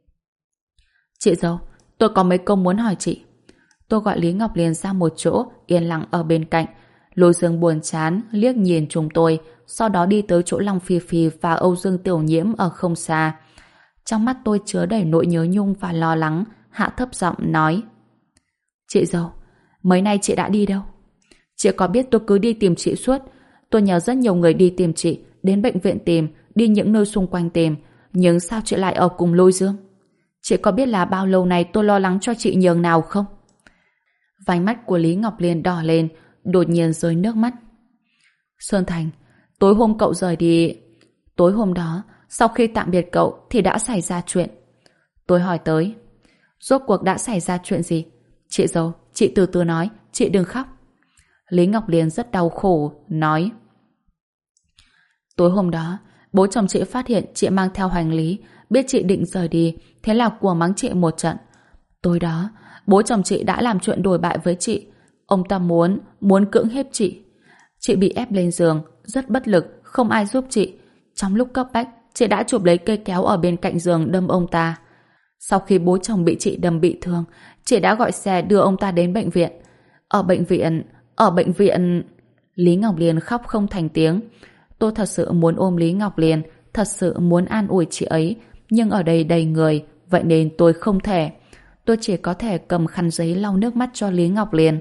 chị dâu, tôi có mấy câu muốn hỏi chị. Tôi gọi Lý Ngọc Liên ra một chỗ, yên lặng ở bên cạnh. Lôi Dương buồn chán, liếc nhìn chúng tôi, sau đó đi tới chỗ Long Phi Phi và Âu Dương Tiểu Nhiễm ở không xa. Trong mắt tôi chứa đầy nỗi nhớ nhung và lo lắng, hạ thấp giọng nói, chị dâu, mấy nay chị đã đi đâu? Chị có biết tôi cứ đi tìm chị suốt. Tôi nhờ rất nhiều người đi tìm chị, đến bệnh viện tìm, đi những nơi xung quanh tìm. Nhưng sao chị lại ở cùng Lôi Dương? Chị có biết là bao lâu nay tôi lo lắng cho chị nhường nào không? Vành mắt của Lý Ngọc Liên đỏ lên, đột nhiên rơi nước mắt. Sơn Thành, tối hôm cậu rời đi... Tối hôm đó, sau khi tạm biệt cậu thì đã xảy ra chuyện. Tôi hỏi tới, rốt cuộc đã xảy ra chuyện gì? Chị dâu, chị từ từ nói, chị đừng khóc. Lý Ngọc Liên rất đau khổ, nói, tối hôm đó, bố chồng chị phát hiện chị mang theo hành lý, biết chị định rời đi, thế là của mắng chị một trận. Tối đó, bố chồng chị đã làm chuyện đồi bại với chị. Ông ta muốn cưỡng hiếp chị. Chị bị ép lên giường, rất bất lực, không ai giúp chị. Trong lúc cấp bách, chị đã chụp lấy cây kéo ở bên cạnh giường đâm ông ta. Sau khi bố chồng bị chị đâm bị thương, chị đã gọi xe đưa ông ta đến bệnh viện. Ở bệnh viện... Lý Ngọc Liên khóc không thành tiếng. Tôi thật sự muốn ôm Lý Ngọc Liên, thật sự muốn an ủi chị ấy, nhưng ở đây đầy người, vậy nên tôi không thể. Tôi chỉ có thể cầm khăn giấy lau nước mắt cho Lý Ngọc Liên.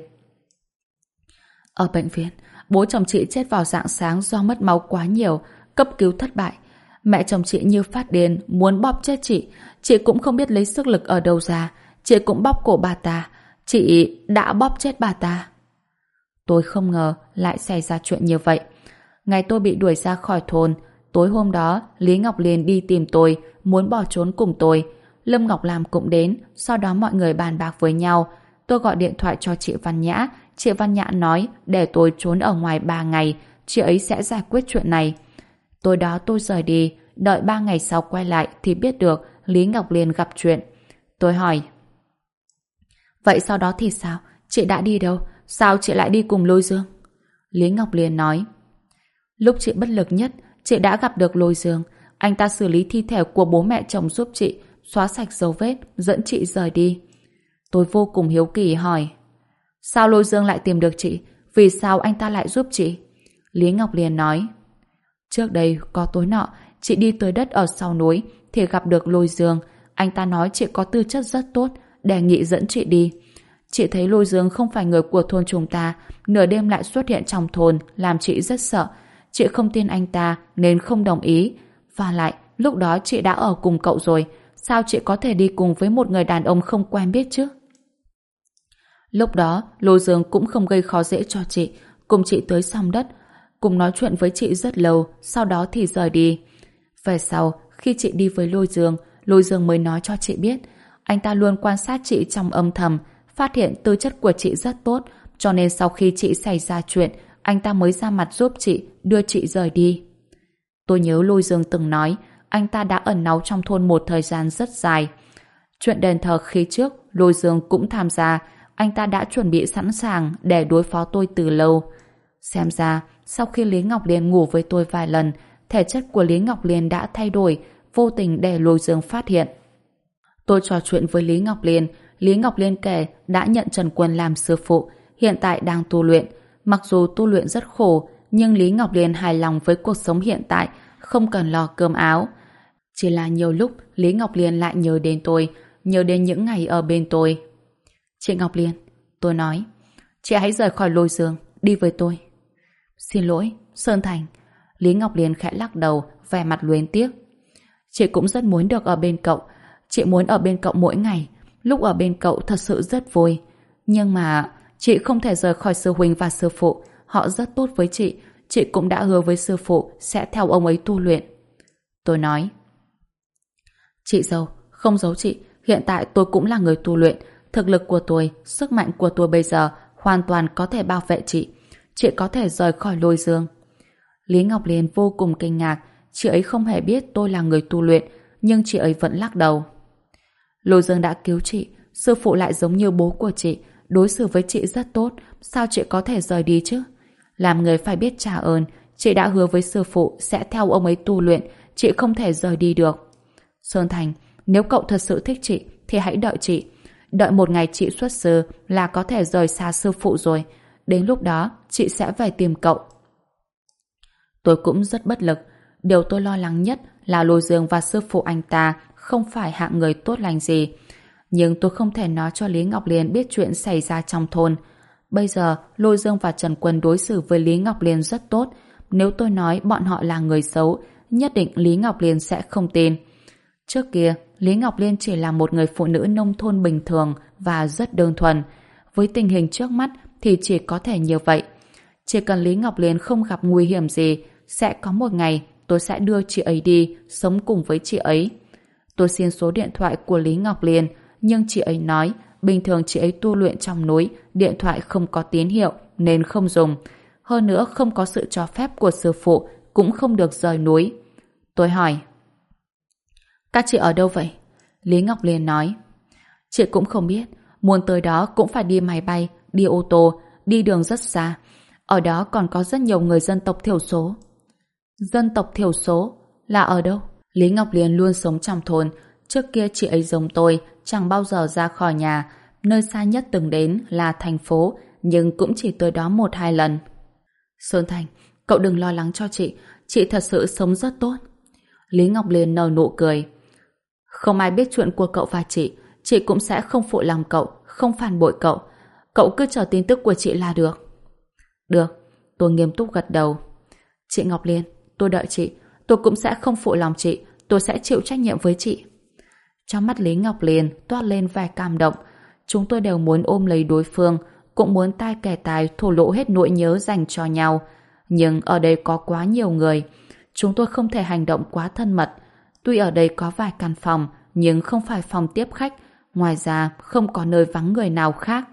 Ở bệnh viện, bố chồng chị chết vào rạng sáng do mất máu quá nhiều, cấp cứu thất bại. Mẹ chồng chị như phát điên, muốn bóp chết chị cũng không biết lấy sức lực ở đâu ra, chị cũng bóp cổ bà ta, chị đã bóp chết bà ta. Tôi không ngờ lại xảy ra chuyện như vậy. Ngày tôi bị đuổi ra khỏi thôn, tối hôm đó Lý Ngọc Liên đi tìm tôi, muốn bỏ trốn cùng tôi. Lâm Ngọc Lam cũng đến, sau đó mọi người bàn bạc với nhau. Tôi gọi điện thoại cho chị Văn Nhã, chị Văn Nhã nói để tôi trốn ở ngoài 3 ngày, chị ấy sẽ giải quyết chuyện này. Tối đó tôi rời đi, đợi 3 ngày sau quay lại thì biết được Lý Ngọc Liên gặp chuyện. Tôi hỏi, vậy sau đó thì sao? Chị đã đi đâu? Sao chị lại đi cùng Lôi Dương? Lý Ngọc Liên nói, lúc chị bất lực nhất, chị đã gặp được Lôi Dương. Anh ta xử lý thi thể của bố mẹ chồng giúp chị, xóa sạch dấu vết, dẫn chị rời đi. Tôi vô cùng hiếu kỳ hỏi, sao Lôi Dương lại tìm được chị? Vì sao anh ta lại giúp chị? Lý Ngọc Liên nói, trước đây có tối nọ, chị đi tới đất ở sau núi thì gặp được Lôi Dương. Anh ta nói chị có tư chất rất tốt, đề nghị dẫn chị đi. Chị thấy Lôi Dương không phải người của thôn chúng ta, nửa đêm lại xuất hiện trong thôn, làm chị rất sợ. Chị không tin anh ta nên không đồng ý. Và lại, lúc đó chị đã ở cùng cậu rồi, sao chị có thể đi cùng với một người đàn ông không quen biết chứ? Lúc đó, Lôi Dương cũng không gây khó dễ cho chị, cùng chị tới sòng đất, cùng nói chuyện với chị rất lâu, sau đó thì rời đi. Về sau, khi chị đi với Lôi Dương mới nói cho chị biết, anh ta luôn quan sát chị trong âm thầm, phát hiện tư chất của chị rất tốt, cho nên sau khi chị xảy ra chuyện, anh ta mới ra mặt giúp chị, đưa chị rời đi. Tôi nhớ Lôi Dương từng nói, anh ta đã ẩn náu trong thôn một thời gian rất dài. Chuyện đền thờ khi trước, Lôi Dương cũng tham gia, anh ta đã chuẩn bị sẵn sàng để đối phó tôi từ lâu. Xem ra, sau khi Lý Ngọc Liên ngủ với tôi vài lần, thể chất của Lý Ngọc Liên đã thay đổi, vô tình để Lôi Dương phát hiện. Tôi trò chuyện với Lý Ngọc Liên. Lý Ngọc Liên kể đã nhận Trần Quân làm sư phụ, hiện tại đang tu luyện. Mặc dù tu luyện rất khổ, nhưng Lý Ngọc Liên hài lòng với cuộc sống hiện tại, không cần lo cơm áo. Chỉ là nhiều lúc Lý Ngọc Liên lại nhớ đến tôi, nhớ đến những ngày ở bên tôi. Chị Ngọc Liên, tôi nói, chị hãy rời khỏi Lôi Dương, đi với tôi. Xin lỗi, Sơn Thành. Lý Ngọc Liên khẽ lắc đầu, vẻ mặt luyến tiếc. Chị cũng rất muốn được ở bên cậu. Chị muốn ở bên cậu mỗi ngày. Lúc ở bên cậu thật sự rất vui. Nhưng mà chị không thể rời khỏi sư huynh và sư phụ. Họ rất tốt với chị. Chị cũng đã hứa với sư phụ sẽ theo ông ấy tu luyện. Tôi nói, chị dâu, không giấu chị, hiện tại tôi cũng là người tu luyện. Thực lực của tôi, sức mạnh của tôi bây giờ hoàn toàn có thể bảo vệ chị. Chị có thể rời khỏi Lôi Dương. Lý Ngọc Liên vô cùng kinh ngạc. Chị ấy không hề biết tôi là người tu luyện, nhưng chị ấy vẫn lắc đầu. Lôi Dương đã cứu chị, sư phụ lại giống như bố của chị, đối xử với chị rất tốt, sao chị có thể rời đi chứ? Làm người phải biết trả ơn, chị đã hứa với sư phụ sẽ theo ông ấy tu luyện, chị không thể rời đi được. Sơn Thành, nếu cậu thật sự thích chị thì hãy đợi chị. Đợi một ngày chị xuất sư là có thể rời xa sư phụ rồi. Đến lúc đó chị sẽ về tìm cậu. Tôi cũng rất bất lực. Điều tôi lo lắng nhất là Lôi Dương và sư phụ anh ta không phải hạng người tốt lành gì. Nhưng tôi không thể nói cho Lý Ngọc Liên biết chuyện xảy ra trong thôn. Bây giờ Lôi Dương và Trần Quân đối xử với Lý Ngọc Liên rất tốt. Nếu tôi nói bọn họ là người xấu, nhất định Lý Ngọc Liên sẽ không tin. Trước kia, Lý Ngọc Liên chỉ là một người phụ nữ nông thôn bình thường và rất đơn thuần. Với tình hình trước mắt thì chỉ có thể như vậy. Chỉ cần Lý Ngọc Liên không gặp nguy hiểm gì, sẽ có một ngày tôi sẽ đưa chị ấy đi, sống cùng với chị ấy. Tôi xin số điện thoại của Lý Ngọc Liên, nhưng chị ấy nói bình thường chị ấy tu luyện trong núi, điện thoại không có tín hiệu nên không dùng. Hơn nữa không có sự cho phép của sư phụ, cũng không được rời núi. Tôi hỏi, các chị ở đâu vậy? Lý Ngọc Liên nói, chị cũng không biết, muốn tới đó cũng phải đi máy bay, đi ô tô, đi đường rất xa. Ở đó còn có rất nhiều người dân tộc thiểu số. Dân tộc thiểu số là ở đâu? Lý Ngọc Liên luôn sống trong thôn. Trước kia chị ấy giống tôi, chẳng bao giờ ra khỏi nhà. Nơi xa nhất từng đến là thành phố, nhưng cũng chỉ tới đó 1-2 lần. Sơn Thành, cậu đừng lo lắng cho chị thật sự sống rất tốt. Lý Ngọc Liên nở nụ cười. Không ai biết chuyện của cậu và chị cũng sẽ không phụ lòng cậu, không phản bội cậu. Cậu cứ chờ tin tức của chị là được. Được, tôi nghiêm túc gật đầu. Chị Ngọc Liên, tôi đợi chị, tôi cũng sẽ không phụ lòng chị, tôi sẽ chịu trách nhiệm với chị. Trong mắt Lý Ngọc Liên toát lên vẻ cảm động. Chúng tôi đều muốn ôm lấy đối phương, cũng muốn tai kẻ tai thổ lộ hết nỗi nhớ dành cho nhau. Nhưng ở đây có quá nhiều người, chúng tôi không thể hành động quá thân mật. Tuy ở đây có vài căn phòng, nhưng không phải phòng tiếp khách, ngoài ra không có nơi vắng người nào khác.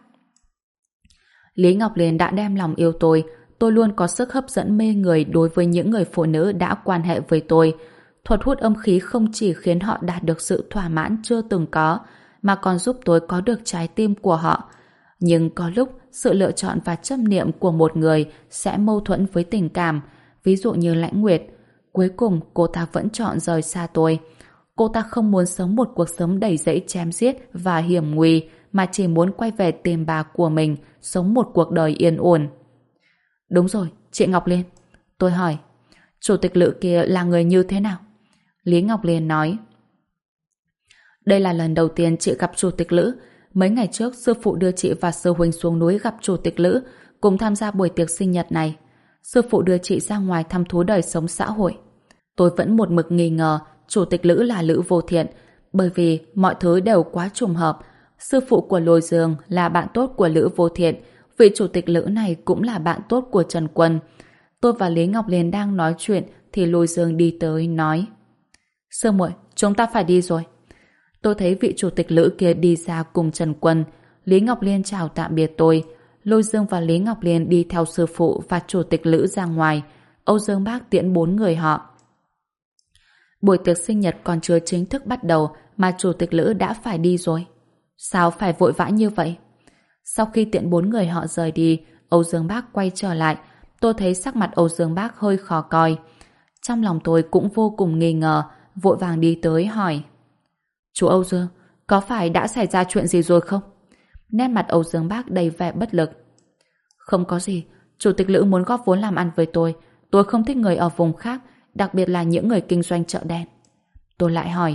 Lý Ngọc Liên đã đem lòng yêu tôi luôn có sức hấp dẫn mê người đối với những người phụ nữ đã quan hệ với tôi. Thuật hút âm khí không chỉ khiến họ đạt được sự thỏa mãn chưa từng có, mà còn giúp tôi có được trái tim của họ. Nhưng có lúc, sự lựa chọn và chấp niệm của một người sẽ mâu thuẫn với tình cảm, ví dụ như Lãnh Nguyệt. Cuối cùng, cô ta vẫn chọn rời xa tôi. Cô ta không muốn sống một cuộc sống đầy rẫy chém giết và hiểm nguy, mà chỉ muốn quay về tìm bà của mình, sống một cuộc đời yên ổn. Đúng rồi, chị Ngọc Liên. Tôi hỏi, chủ tịch Lữ kia là người như thế nào? Lý Ngọc Liên nói, đây là lần đầu tiên chị gặp chủ tịch Lữ. Mấy ngày trước, sư phụ đưa chị và sư huynh xuống núi gặp chủ tịch Lữ, cùng tham gia buổi tiệc sinh nhật này. Sư phụ đưa chị ra ngoài thăm thú đời sống xã hội. Tôi vẫn một mực nghi ngờ chủ tịch Lữ là Lữ Vô Thiện, bởi vì mọi thứ đều quá trùng hợp. Sư phụ của Lôi Dương là bạn tốt của Lữ Vô Thiện, vị chủ tịch Lữ này cũng là bạn tốt của Trần Quân. Tôi và Lý Ngọc Liên đang nói chuyện thì Lôi Dương đi tới nói, Sương muội, chúng ta phải đi rồi. Tôi thấy vị chủ tịch Lữ kia đi ra cùng Trần Quân. Lý Ngọc Liên chào tạm biệt tôi. Lôi Dương và Lý Ngọc Liên đi theo sư phụ và chủ tịch Lữ ra ngoài. Âu Dương Bác tiễn 4 người họ. Buổi tiệc sinh nhật còn chưa chính thức bắt đầu mà chủ tịch Lữ đã phải đi rồi. Sao phải vội vã như vậy? Sau khi tiễn 4 người họ rời đi, Âu Dương Bác quay trở lại. Tôi thấy sắc mặt Âu Dương Bác hơi khó coi. Trong lòng tôi cũng vô cùng nghi ngờ, vội vàng đi tới hỏi, chú Âu Dương, có phải đã xảy ra chuyện gì rồi không? Nét mặt Âu Dương Bác đầy vẻ bất lực. Không có gì, Chủ tịch Lữ muốn góp vốn làm ăn với tôi không thích người ở vùng khác, đặc biệt là những người kinh doanh chợ đen. Tôi lại hỏi,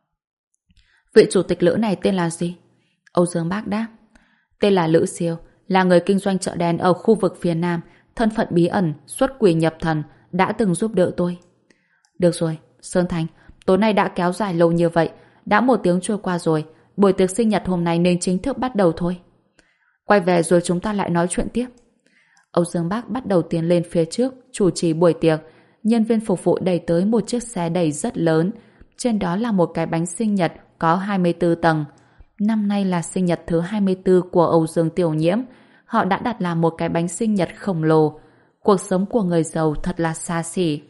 vị Chủ tịch Lữ này tên là gì? Âu Dương Bác đáp, tên là Lữ Siêu, là người kinh doanh chợ đen ở khu vực phía Nam, thân phận bí ẩn, xuất quỷ nhập thần, đã từng giúp đỡ tôi. Được rồi, Sơn Thành, tối nay đã kéo dài lâu như vậy, đã 1 tiếng trôi qua rồi, buổi tiệc sinh nhật hôm nay nên chính thức bắt đầu thôi. Quay về rồi chúng ta lại nói chuyện tiếp. Âu Dương Bác bắt đầu tiến lên phía trước, chủ trì buổi tiệc. Nhân viên phục vụ đẩy tới một chiếc xe đẩy rất lớn. Trên đó là một cái bánh sinh nhật có 24 tầng. Năm nay là sinh nhật thứ 24 của Âu Dương Tiểu Nhiễm. Họ đã đặt làm một cái bánh sinh nhật khổng lồ. Cuộc sống của người giàu thật là xa xỉ.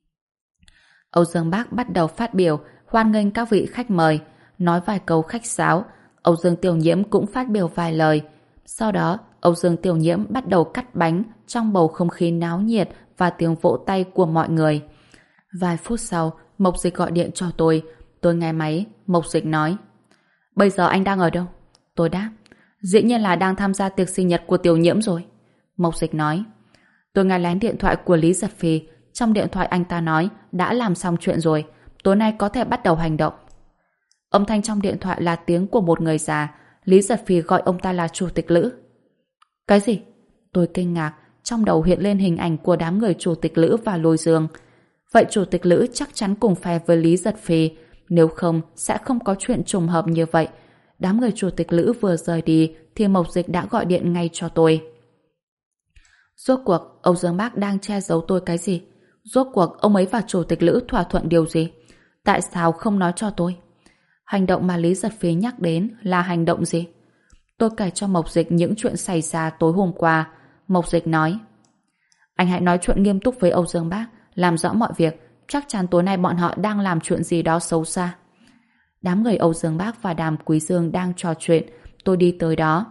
Âu Dương Bác bắt đầu phát biểu, hoan nghênh các vị khách mời, nói vài câu khách sáo. Âu Dương Tiểu Nhiễm cũng phát biểu vài lời. Sau đó, Âu Dương Tiểu Nhiễm bắt đầu cắt bánh trong bầu không khí náo nhiệt và tiếng vỗ tay của mọi người. Vài phút sau, Mộc Dịch gọi điện cho tôi. Tôi nghe máy, Mộc Dịch nói, bây giờ anh đang ở đâu? Tôi đáp, dĩ nhiên là đang tham gia tiệc sinh nhật của Tiểu Nhiễm rồi. Mộc Dịch nói, tôi nghe lén điện thoại của Lý Giật Phi. Trong điện thoại anh ta nói đã làm xong chuyện rồi, tối nay có thể bắt đầu hành động. Âm thanh trong điện thoại là tiếng của một người già. Lý Giật Phi gọi ông ta là Chủ tịch Lữ. Cái gì? Tôi kinh ngạc, trong đầu hiện lên hình ảnh của đám người Chủ tịch Lữ và Lôi Dương. Vậy Chủ tịch Lữ chắc chắn cùng phe với Lý Giật Phi, nếu không sẽ không có chuyện trùng hợp như vậy. Đám người Chủ tịch Lữ vừa rời đi thì Mộc Dịch đã gọi điện ngay cho tôi. Rốt cuộc Âu Dương Bác đang che giấu tôi cái gì? Rốt cuộc ông ấy và Chủ tịch Lữ thỏa thuận điều gì? Tại sao không nói cho tôi? Hành động mà Lý Giật Phi nhắc đến là hành động gì? Tôi kể cho Mộc Dịch những chuyện xảy ra tối hôm qua. Mộc Dịch nói, anh hãy nói chuyện nghiêm túc với Âu Dương Bác, làm rõ mọi việc. Chắc chắn tối nay bọn họ đang làm chuyện gì đó xấu xa. Đám người Âu Dương Bác và Đàm Quý Dương đang trò chuyện. Tôi đi tới đó.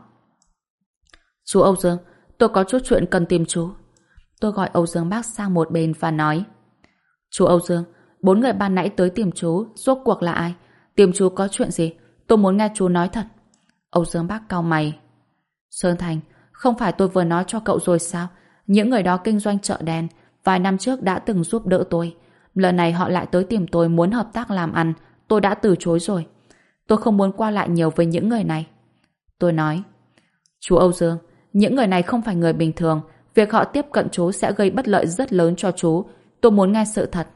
Chú Âu Dương, tôi có chút chuyện cần tìm chú. Tôi gọi Âu Dương Bác sang một bên và nói, chú Âu Dương, 4 người ban nãy tới tìm chú, rốt cuộc là ai? Tìm chú có chuyện gì? Tôi muốn nghe chú nói thật. Âu Dương Bác cau mày. Sơn Thành, không phải tôi vừa nói cho cậu rồi sao? Những người đó kinh doanh chợ đen, vài năm trước đã từng giúp đỡ tôi. Lần này họ lại tới tìm tôi muốn hợp tác làm ăn, tôi đã từ chối rồi. Tôi không muốn qua lại nhiều với những người này. Tôi nói, chú Âu Dương, những người này không phải người bình thường, việc họ tiếp cận chú sẽ gây bất lợi rất lớn cho chú. Tôi muốn nghe sự thật.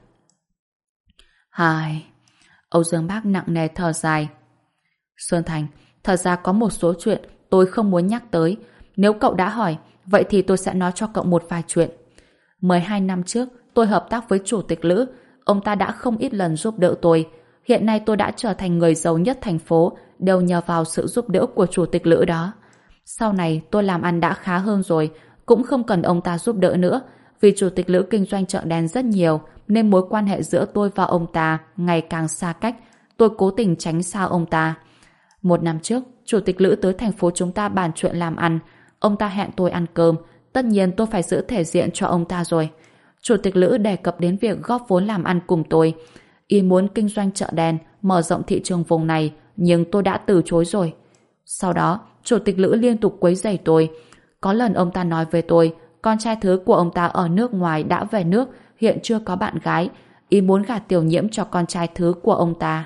Hài... Âu Dương Bác nặng nề thở dài. Sơn Thành, thật ra có một số chuyện tôi không muốn nhắc tới. Nếu cậu đã hỏi, vậy thì tôi sẽ nói cho cậu một vài chuyện. 12 năm trước, tôi hợp tác với Chủ tịch Lữ. Ông ta đã không ít lần giúp đỡ tôi. Hiện nay tôi đã trở thành người giàu nhất thành phố, đều nhờ vào sự giúp đỡ của Chủ tịch Lữ đó. Sau này tôi làm ăn đã khá hơn rồi, cũng không cần ông ta giúp đỡ nữa, vì Chủ tịch Lữ kinh doanh chợ đen rất nhiều, nên mối quan hệ giữa tôi và ông ta ngày càng xa cách. Tôi cố tình tránh xa ông ta. 1 năm trước, Chủ tịch Lữ tới thành phố chúng ta bàn chuyện làm ăn. Ông ta hẹn tôi ăn cơm. Tất nhiên tôi phải giữ thể diện cho ông ta rồi. Chủ tịch Lữ đề cập đến việc góp vốn làm ăn cùng tôi. Y muốn kinh doanh chợ đen, mở rộng thị trường vùng này, nhưng tôi đã từ chối rồi. Sau đó, Chủ tịch Lữ liên tục quấy rầy tôi. Có lần ông ta nói với tôi, con trai thứ của ông ta ở nước ngoài đã về nước, hiện chưa có bạn gái. Y muốn gả Tiểu Nhiễm cho con trai thứ của ông ta.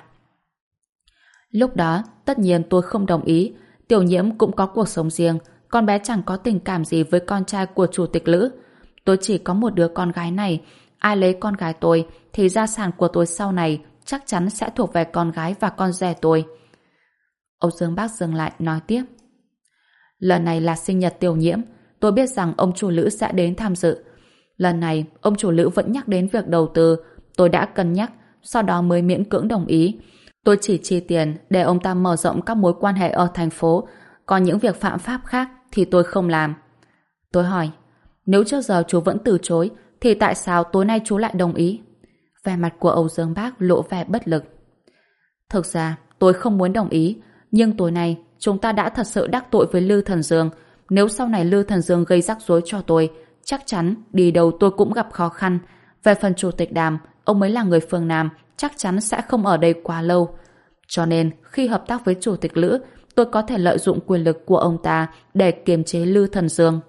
Lúc đó, tất nhiên tôi không đồng ý. Tiểu Nhiễm cũng có cuộc sống riêng, con bé chẳng có tình cảm gì với con trai của Chủ tịch Lữ. Tôi chỉ có một đứa con gái này. Ai lấy con gái tôi, thì gia sản của tôi sau này chắc chắn sẽ thuộc về con gái và con rể tôi. Âu Dương Bác dừng lại nói tiếp. Lần này là sinh nhật Tiểu Nhiễm. Tôi biết rằng ông chủ Lữ sẽ đến tham dự. Lần này, ông chủ Lữ vẫn nhắc đến việc đầu tư. Tôi đã cân nhắc, sau đó mới miễn cưỡng đồng ý. Tôi chỉ chi tiền để ông ta mở rộng các mối quan hệ ở thành phố. Còn những việc phạm pháp khác thì tôi không làm. Tôi hỏi, nếu trước giờ chú vẫn từ chối, thì tại sao tối nay chú lại đồng ý? Vẻ mặt của Âu Dương Bác lộ vẻ bất lực. Thực ra, tôi không muốn đồng ý, nhưng tối nay chúng ta đã thật sự đắc tội với Lư Thần Dương. Nếu sau này Lư Thần Dương gây rắc rối cho tôi, chắc chắn đi đâu tôi cũng gặp khó khăn. Về phần Chủ tịch Đàm, ông ấy là người phương Nam, chắc chắn sẽ không ở đây quá lâu. Cho nên, khi hợp tác với Chủ tịch Lữ, tôi có thể lợi dụng quyền lực của ông ta để kiềm chế Lư Thần Dương.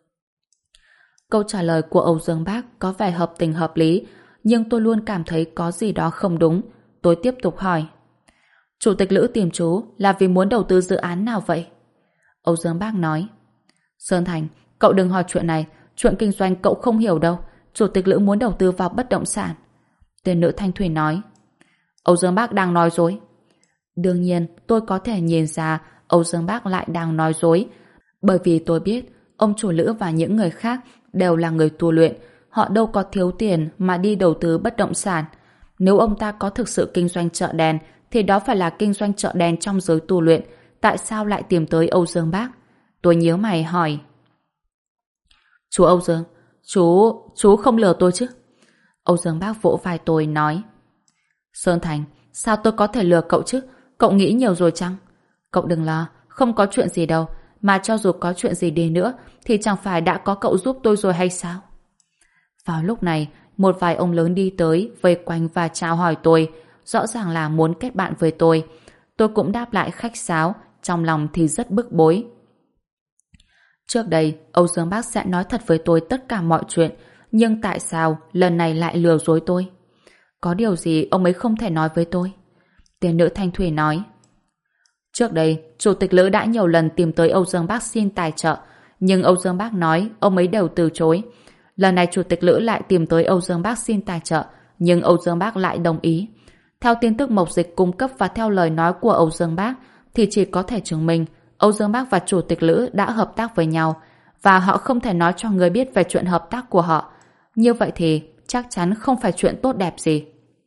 Câu trả lời của Âu Dương Bác có vẻ hợp tình hợp lý, nhưng tôi luôn cảm thấy có gì đó không đúng. Tôi tiếp tục hỏi. Chủ tịch Lữ tìm chú là vì muốn đầu tư dự án nào vậy? Âu Dương Bác nói. Sơn Thành, cậu đừng hỏi chuyện này. Chuyện kinh doanh cậu không hiểu đâu. Chủ tịch Lữ muốn đầu tư vào bất động sản. Tên nữ Thanh Thủy nói. Âu Dương Bác đang nói dối. Đương nhiên, tôi có thể nhìn ra Âu Dương Bác lại đang nói dối. Bởi vì tôi biết ông chủ Lữ và những người khác đều là người tu luyện. Họ đâu có thiếu tiền mà đi đầu tư bất động sản. Nếu ông ta có thực sự kinh doanh chợ đen thì đó phải là kinh doanh chợ đen trong giới tu luyện. Tại sao lại tìm tới Âu Dương Bác? Tôi nhíu mày hỏi. Chú Âu Dương, chú không lừa tôi chứ? Âu Dương Bác vỗ vai tôi nói. Sơn Thành, sao tôi có thể lừa cậu chứ? Cậu nghĩ nhiều rồi chăng? Cậu đừng lo, không có chuyện gì đâu. Mà cho dù có chuyện gì đi nữa thì chẳng phải đã có cậu giúp tôi rồi hay sao? Vào lúc này, một vài ông lớn đi tới, vây quanh và chào hỏi tôi, rõ ràng là muốn kết bạn với tôi. Tôi cũng đáp lại khách sáo, trong lòng thì rất bức bối. Trước đây, Âu Dương Bác sẽ nói thật với tôi tất cả mọi chuyện, nhưng tại sao lần này lại lừa dối tôi? Có điều gì ông ấy không thể nói với tôi? Tiền nữ Thanh Thủy nói. Trước đây, Chủ tịch Lữ đã nhiều lần tìm tới Âu Dương Bác xin tài trợ, nhưng Âu Dương Bác nói ông ấy đều từ chối. Lần này Chủ tịch Lữ lại tìm tới Âu Dương Bác xin tài trợ, nhưng Âu Dương Bác lại đồng ý. Theo tin tức Mộc Dịch cung cấp và theo lời nói của Âu Dương Bác, thì chỉ có thể chứng minh Âu Dương Bác và Chủ tịch Lữ đã hợp tác với nhau, và họ không thể nói cho người biết về chuyện hợp tác của họ. Như vậy thì chắc chắn không phải chuyện tốt đẹp gì.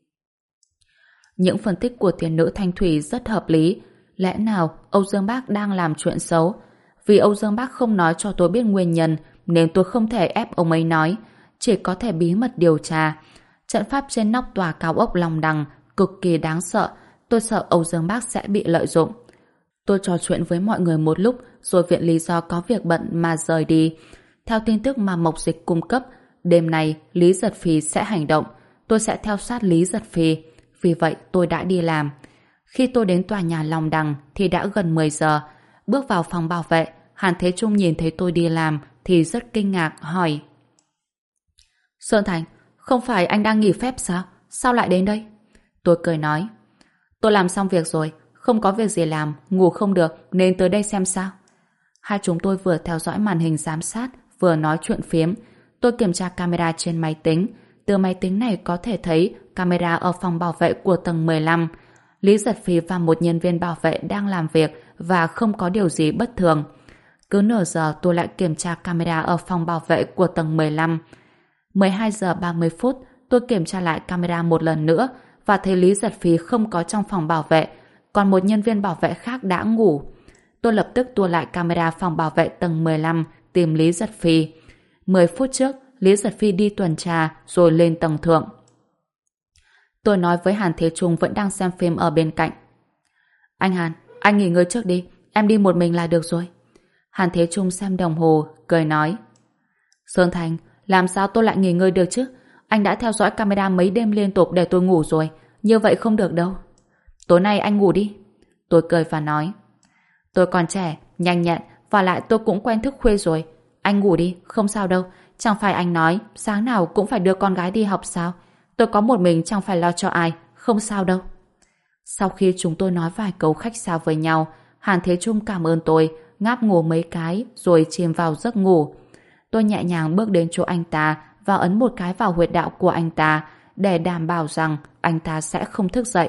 Những phân tích của tiền nữ Thanh Thủy rất hợp lý. Lẽ nào Âu Dương Bác đang làm chuyện xấu? Vì Âu Dương Bác không nói cho tôi biết nguyên nhân, nên tôi không thể ép ông ấy nói, chỉ có thể bí mật điều tra. Trận pháp trên nóc tòa cao ốc Long Đằng cực kỳ đáng sợ, tôi sợ Âu Dương Bác sẽ bị lợi dụng. Tôi trò chuyện với mọi người một lúc rồi viện lý do có việc bận mà rời đi. Theo tin tức mà Mộc Dịch cung cấp, đêm nay Lý Giật Phi sẽ hành động. Tôi sẽ theo sát Lý Giật Phi. Vì vậy tôi đã đi làm. Khi tôi đến tòa nhà Long Đằng thì đã gần 10 giờ. Bước vào phòng bảo vệ, Hàn Thế Trung nhìn thấy tôi đi làm thì rất kinh ngạc hỏi. Sơn Thành, không phải anh đang nghỉ phép sao? Sao lại đến đây? Tôi cười nói. Tôi làm xong việc rồi, không có việc gì làm, ngủ không được nên tới đây xem sao. Hai chúng tôi vừa theo dõi màn hình giám sát, vừa nói chuyện phiếm. Tôi kiểm tra camera trên máy tính. Từ máy tính này có thể thấy camera ở phòng bảo vệ của tầng 15. Lý Giật Phi và một nhân viên bảo vệ đang làm việc và không có điều gì bất thường. Cứ nửa giờ tôi lại kiểm tra camera ở phòng bảo vệ của tầng 15. 12 giờ 30 phút tôi kiểm tra lại camera một lần nữa và thấy Lý Giật Phi không có trong phòng bảo vệ, còn một nhân viên bảo vệ khác đã ngủ. Tôi lập tức tua lại camera phòng bảo vệ tầng 15 tìm Lý Giật Phi. 10 phút trước, Lý Giật Phi đi tuần tra rồi lên tầng thượng. Tôi nói với Hàn Thế Trung vẫn đang xem phim ở bên cạnh. Anh Hàn, anh nghỉ ngơi trước đi, em đi một mình là được rồi. Hàn Thế Trung xem đồng hồ, cười nói. Sơn Thành, làm sao tôi lại nghỉ ngơi được chứ? Anh đã theo dõi camera mấy đêm liên tục để tôi ngủ rồi, như vậy không được đâu. Tối nay anh ngủ đi. Tôi cười và nói. Tôi còn trẻ, nhanh nhẹn, và lại tôi cũng quen thức khuya rồi. Anh ngủ đi, không sao đâu. Chẳng phải anh nói sáng nào cũng phải đưa con gái đi học sao? Tôi có một mình chẳng phải lo cho ai, không sao đâu. Sau khi chúng tôi nói vài câu khách sáo với nhau, Hàn Thế Trung cảm ơn tôi, ngáp ngủ mấy cái rồi chìm vào giấc ngủ. Tôi nhẹ nhàng bước đến chỗ anh ta và ấn một cái vào huyệt đạo của anh ta để đảm bảo rằng anh ta sẽ không thức dậy.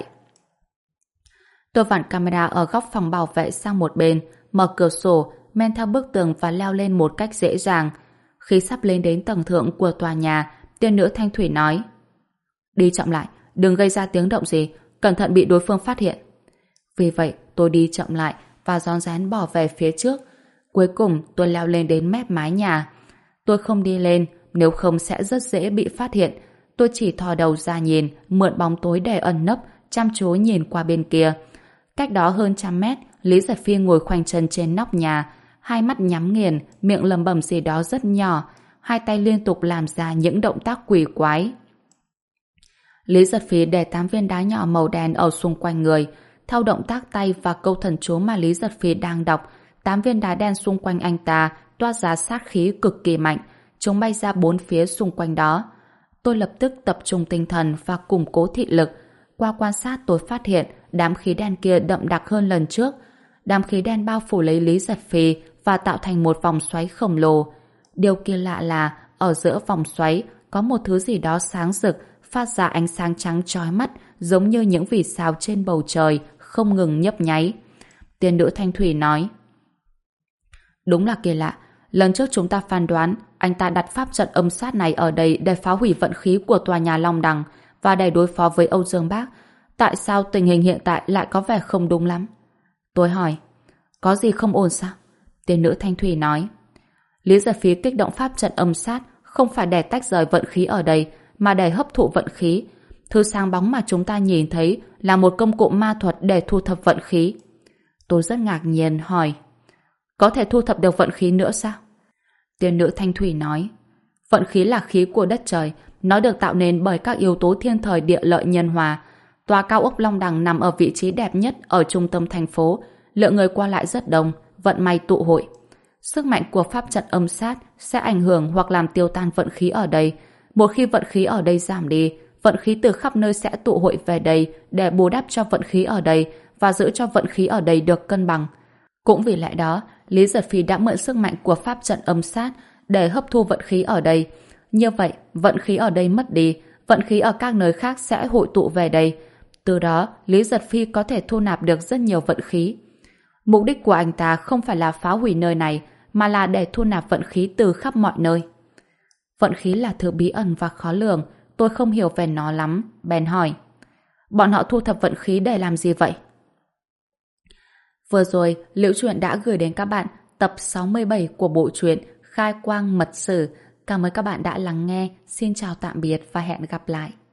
Tôi vặn camera ở góc phòng bảo vệ sang một bên, mở cửa sổ, men theo bức tường và leo lên một cách dễ dàng. Khi sắp lên đến tầng thượng của tòa nhà, tiên nữ Thanh Thủy nói. Đi chậm lại, đừng gây ra tiếng động gì, cẩn thận bị đối phương phát hiện. Vì vậy, tôi đi chậm lại và rón rén bỏ về phía trước. Cuối cùng, tôi leo lên đến mép mái nhà. Tôi không đi lên, nếu không sẽ rất dễ bị phát hiện. Tôi chỉ thò đầu ra nhìn, mượn bóng tối để ẩn nấp, chăm chú nhìn qua bên kia. Cách đó hơn 100 mét, Lý Giật Phi ngồi khoanh chân trên nóc nhà, hai mắt nhắm nghiền, miệng lẩm bẩm gì đó rất nhỏ, hai tay liên tục làm ra những động tác quỷ quái. Lý Giật Phi để 8 viên đá nhỏ màu đen ở xung quanh người, theo động tác tay và câu thần chú mà Lý Giật Phi đang đọc, 8 viên đá đen xung quanh anh ta toát ra sát khí cực kỳ mạnh, chúng bay ra 4 phía xung quanh đó. Tôi lập tức tập trung tinh thần và củng cố thị lực. Qua quan sát tôi phát hiện đám khí đen kia đậm đặc hơn lần trước. Đám khí đen bao phủ lấy Lý Giật Phi và tạo thành một vòng xoáy khổng lồ. Điều kỳ lạ là ở giữa vòng xoáy có một thứ gì đó sáng rực, phát ra ánh sáng trắng chói mắt, giống như những vì sao trên bầu trời, không ngừng nhấp nháy. Tiên nữ Thanh Thủy nói: đúng là kỳ lạ. Lần trước chúng ta phán đoán anh ta đặt pháp trận âm sát này ở đây để phá hủy vận khí của tòa nhà Long Đằng và để đối phó với Âu Dương Bác. Tại sao tình hình hiện tại lại có vẻ không đúng lắm? Tôi hỏi: có gì không ổn sao? Tiên nữ Thanh Thủy nói: Lý Giật Phi kích động pháp trận âm sát không phải để tách rời vận khí ở đây, mà để hấp thụ vận khí. Thứ sáng bóng mà chúng ta nhìn thấy là một công cụ ma thuật để thu thập vận khí. Tôi rất ngạc nhiên hỏi: có thể thu thập được vận khí nữa sao? Tiên nữ Thanh Thủy nói: vận khí là khí của đất trời, nó được tạo nên bởi các yếu tố thiên thời địa lợi nhân hòa. Tòa cao ốc Long Đằng nằm ở vị trí đẹp nhất ở trung tâm thành phố, lượng người qua lại rất đông, vận may tụ hội. Sức mạnh của pháp trận âm sát sẽ ảnh hưởng hoặc làm tiêu tan vận khí ở đây. Một khi vận khí ở đây giảm đi, vận khí từ khắp nơi sẽ tụ hội về đây để bù đắp cho vận khí ở đây và giữ cho vận khí ở đây được cân bằng. Cũng vì lẽ đó, Lý Giật Phi đã mượn sức mạnh của pháp trận âm sát để hấp thu vận khí ở đây. Như vậy, vận khí ở đây mất đi, vận khí ở các nơi khác sẽ hội tụ về đây. Từ đó, Lý Giật Phi có thể thu nạp được rất nhiều vận khí. Mục đích của anh ta không phải là phá hủy nơi này, mà là để thu nạp vận khí từ khắp mọi nơi. Vận khí là thứ bí ẩn và khó lường, tôi không hiểu về nó lắm, bèn hỏi: bọn họ thu thập vận khí để làm gì vậy? Vừa rồi, Liễu Chuyện đã gửi đến các bạn tập 67 của bộ truyện Khai Quang Mật Sử. Cảm ơn các bạn đã lắng nghe. Xin chào tạm biệt và hẹn gặp lại.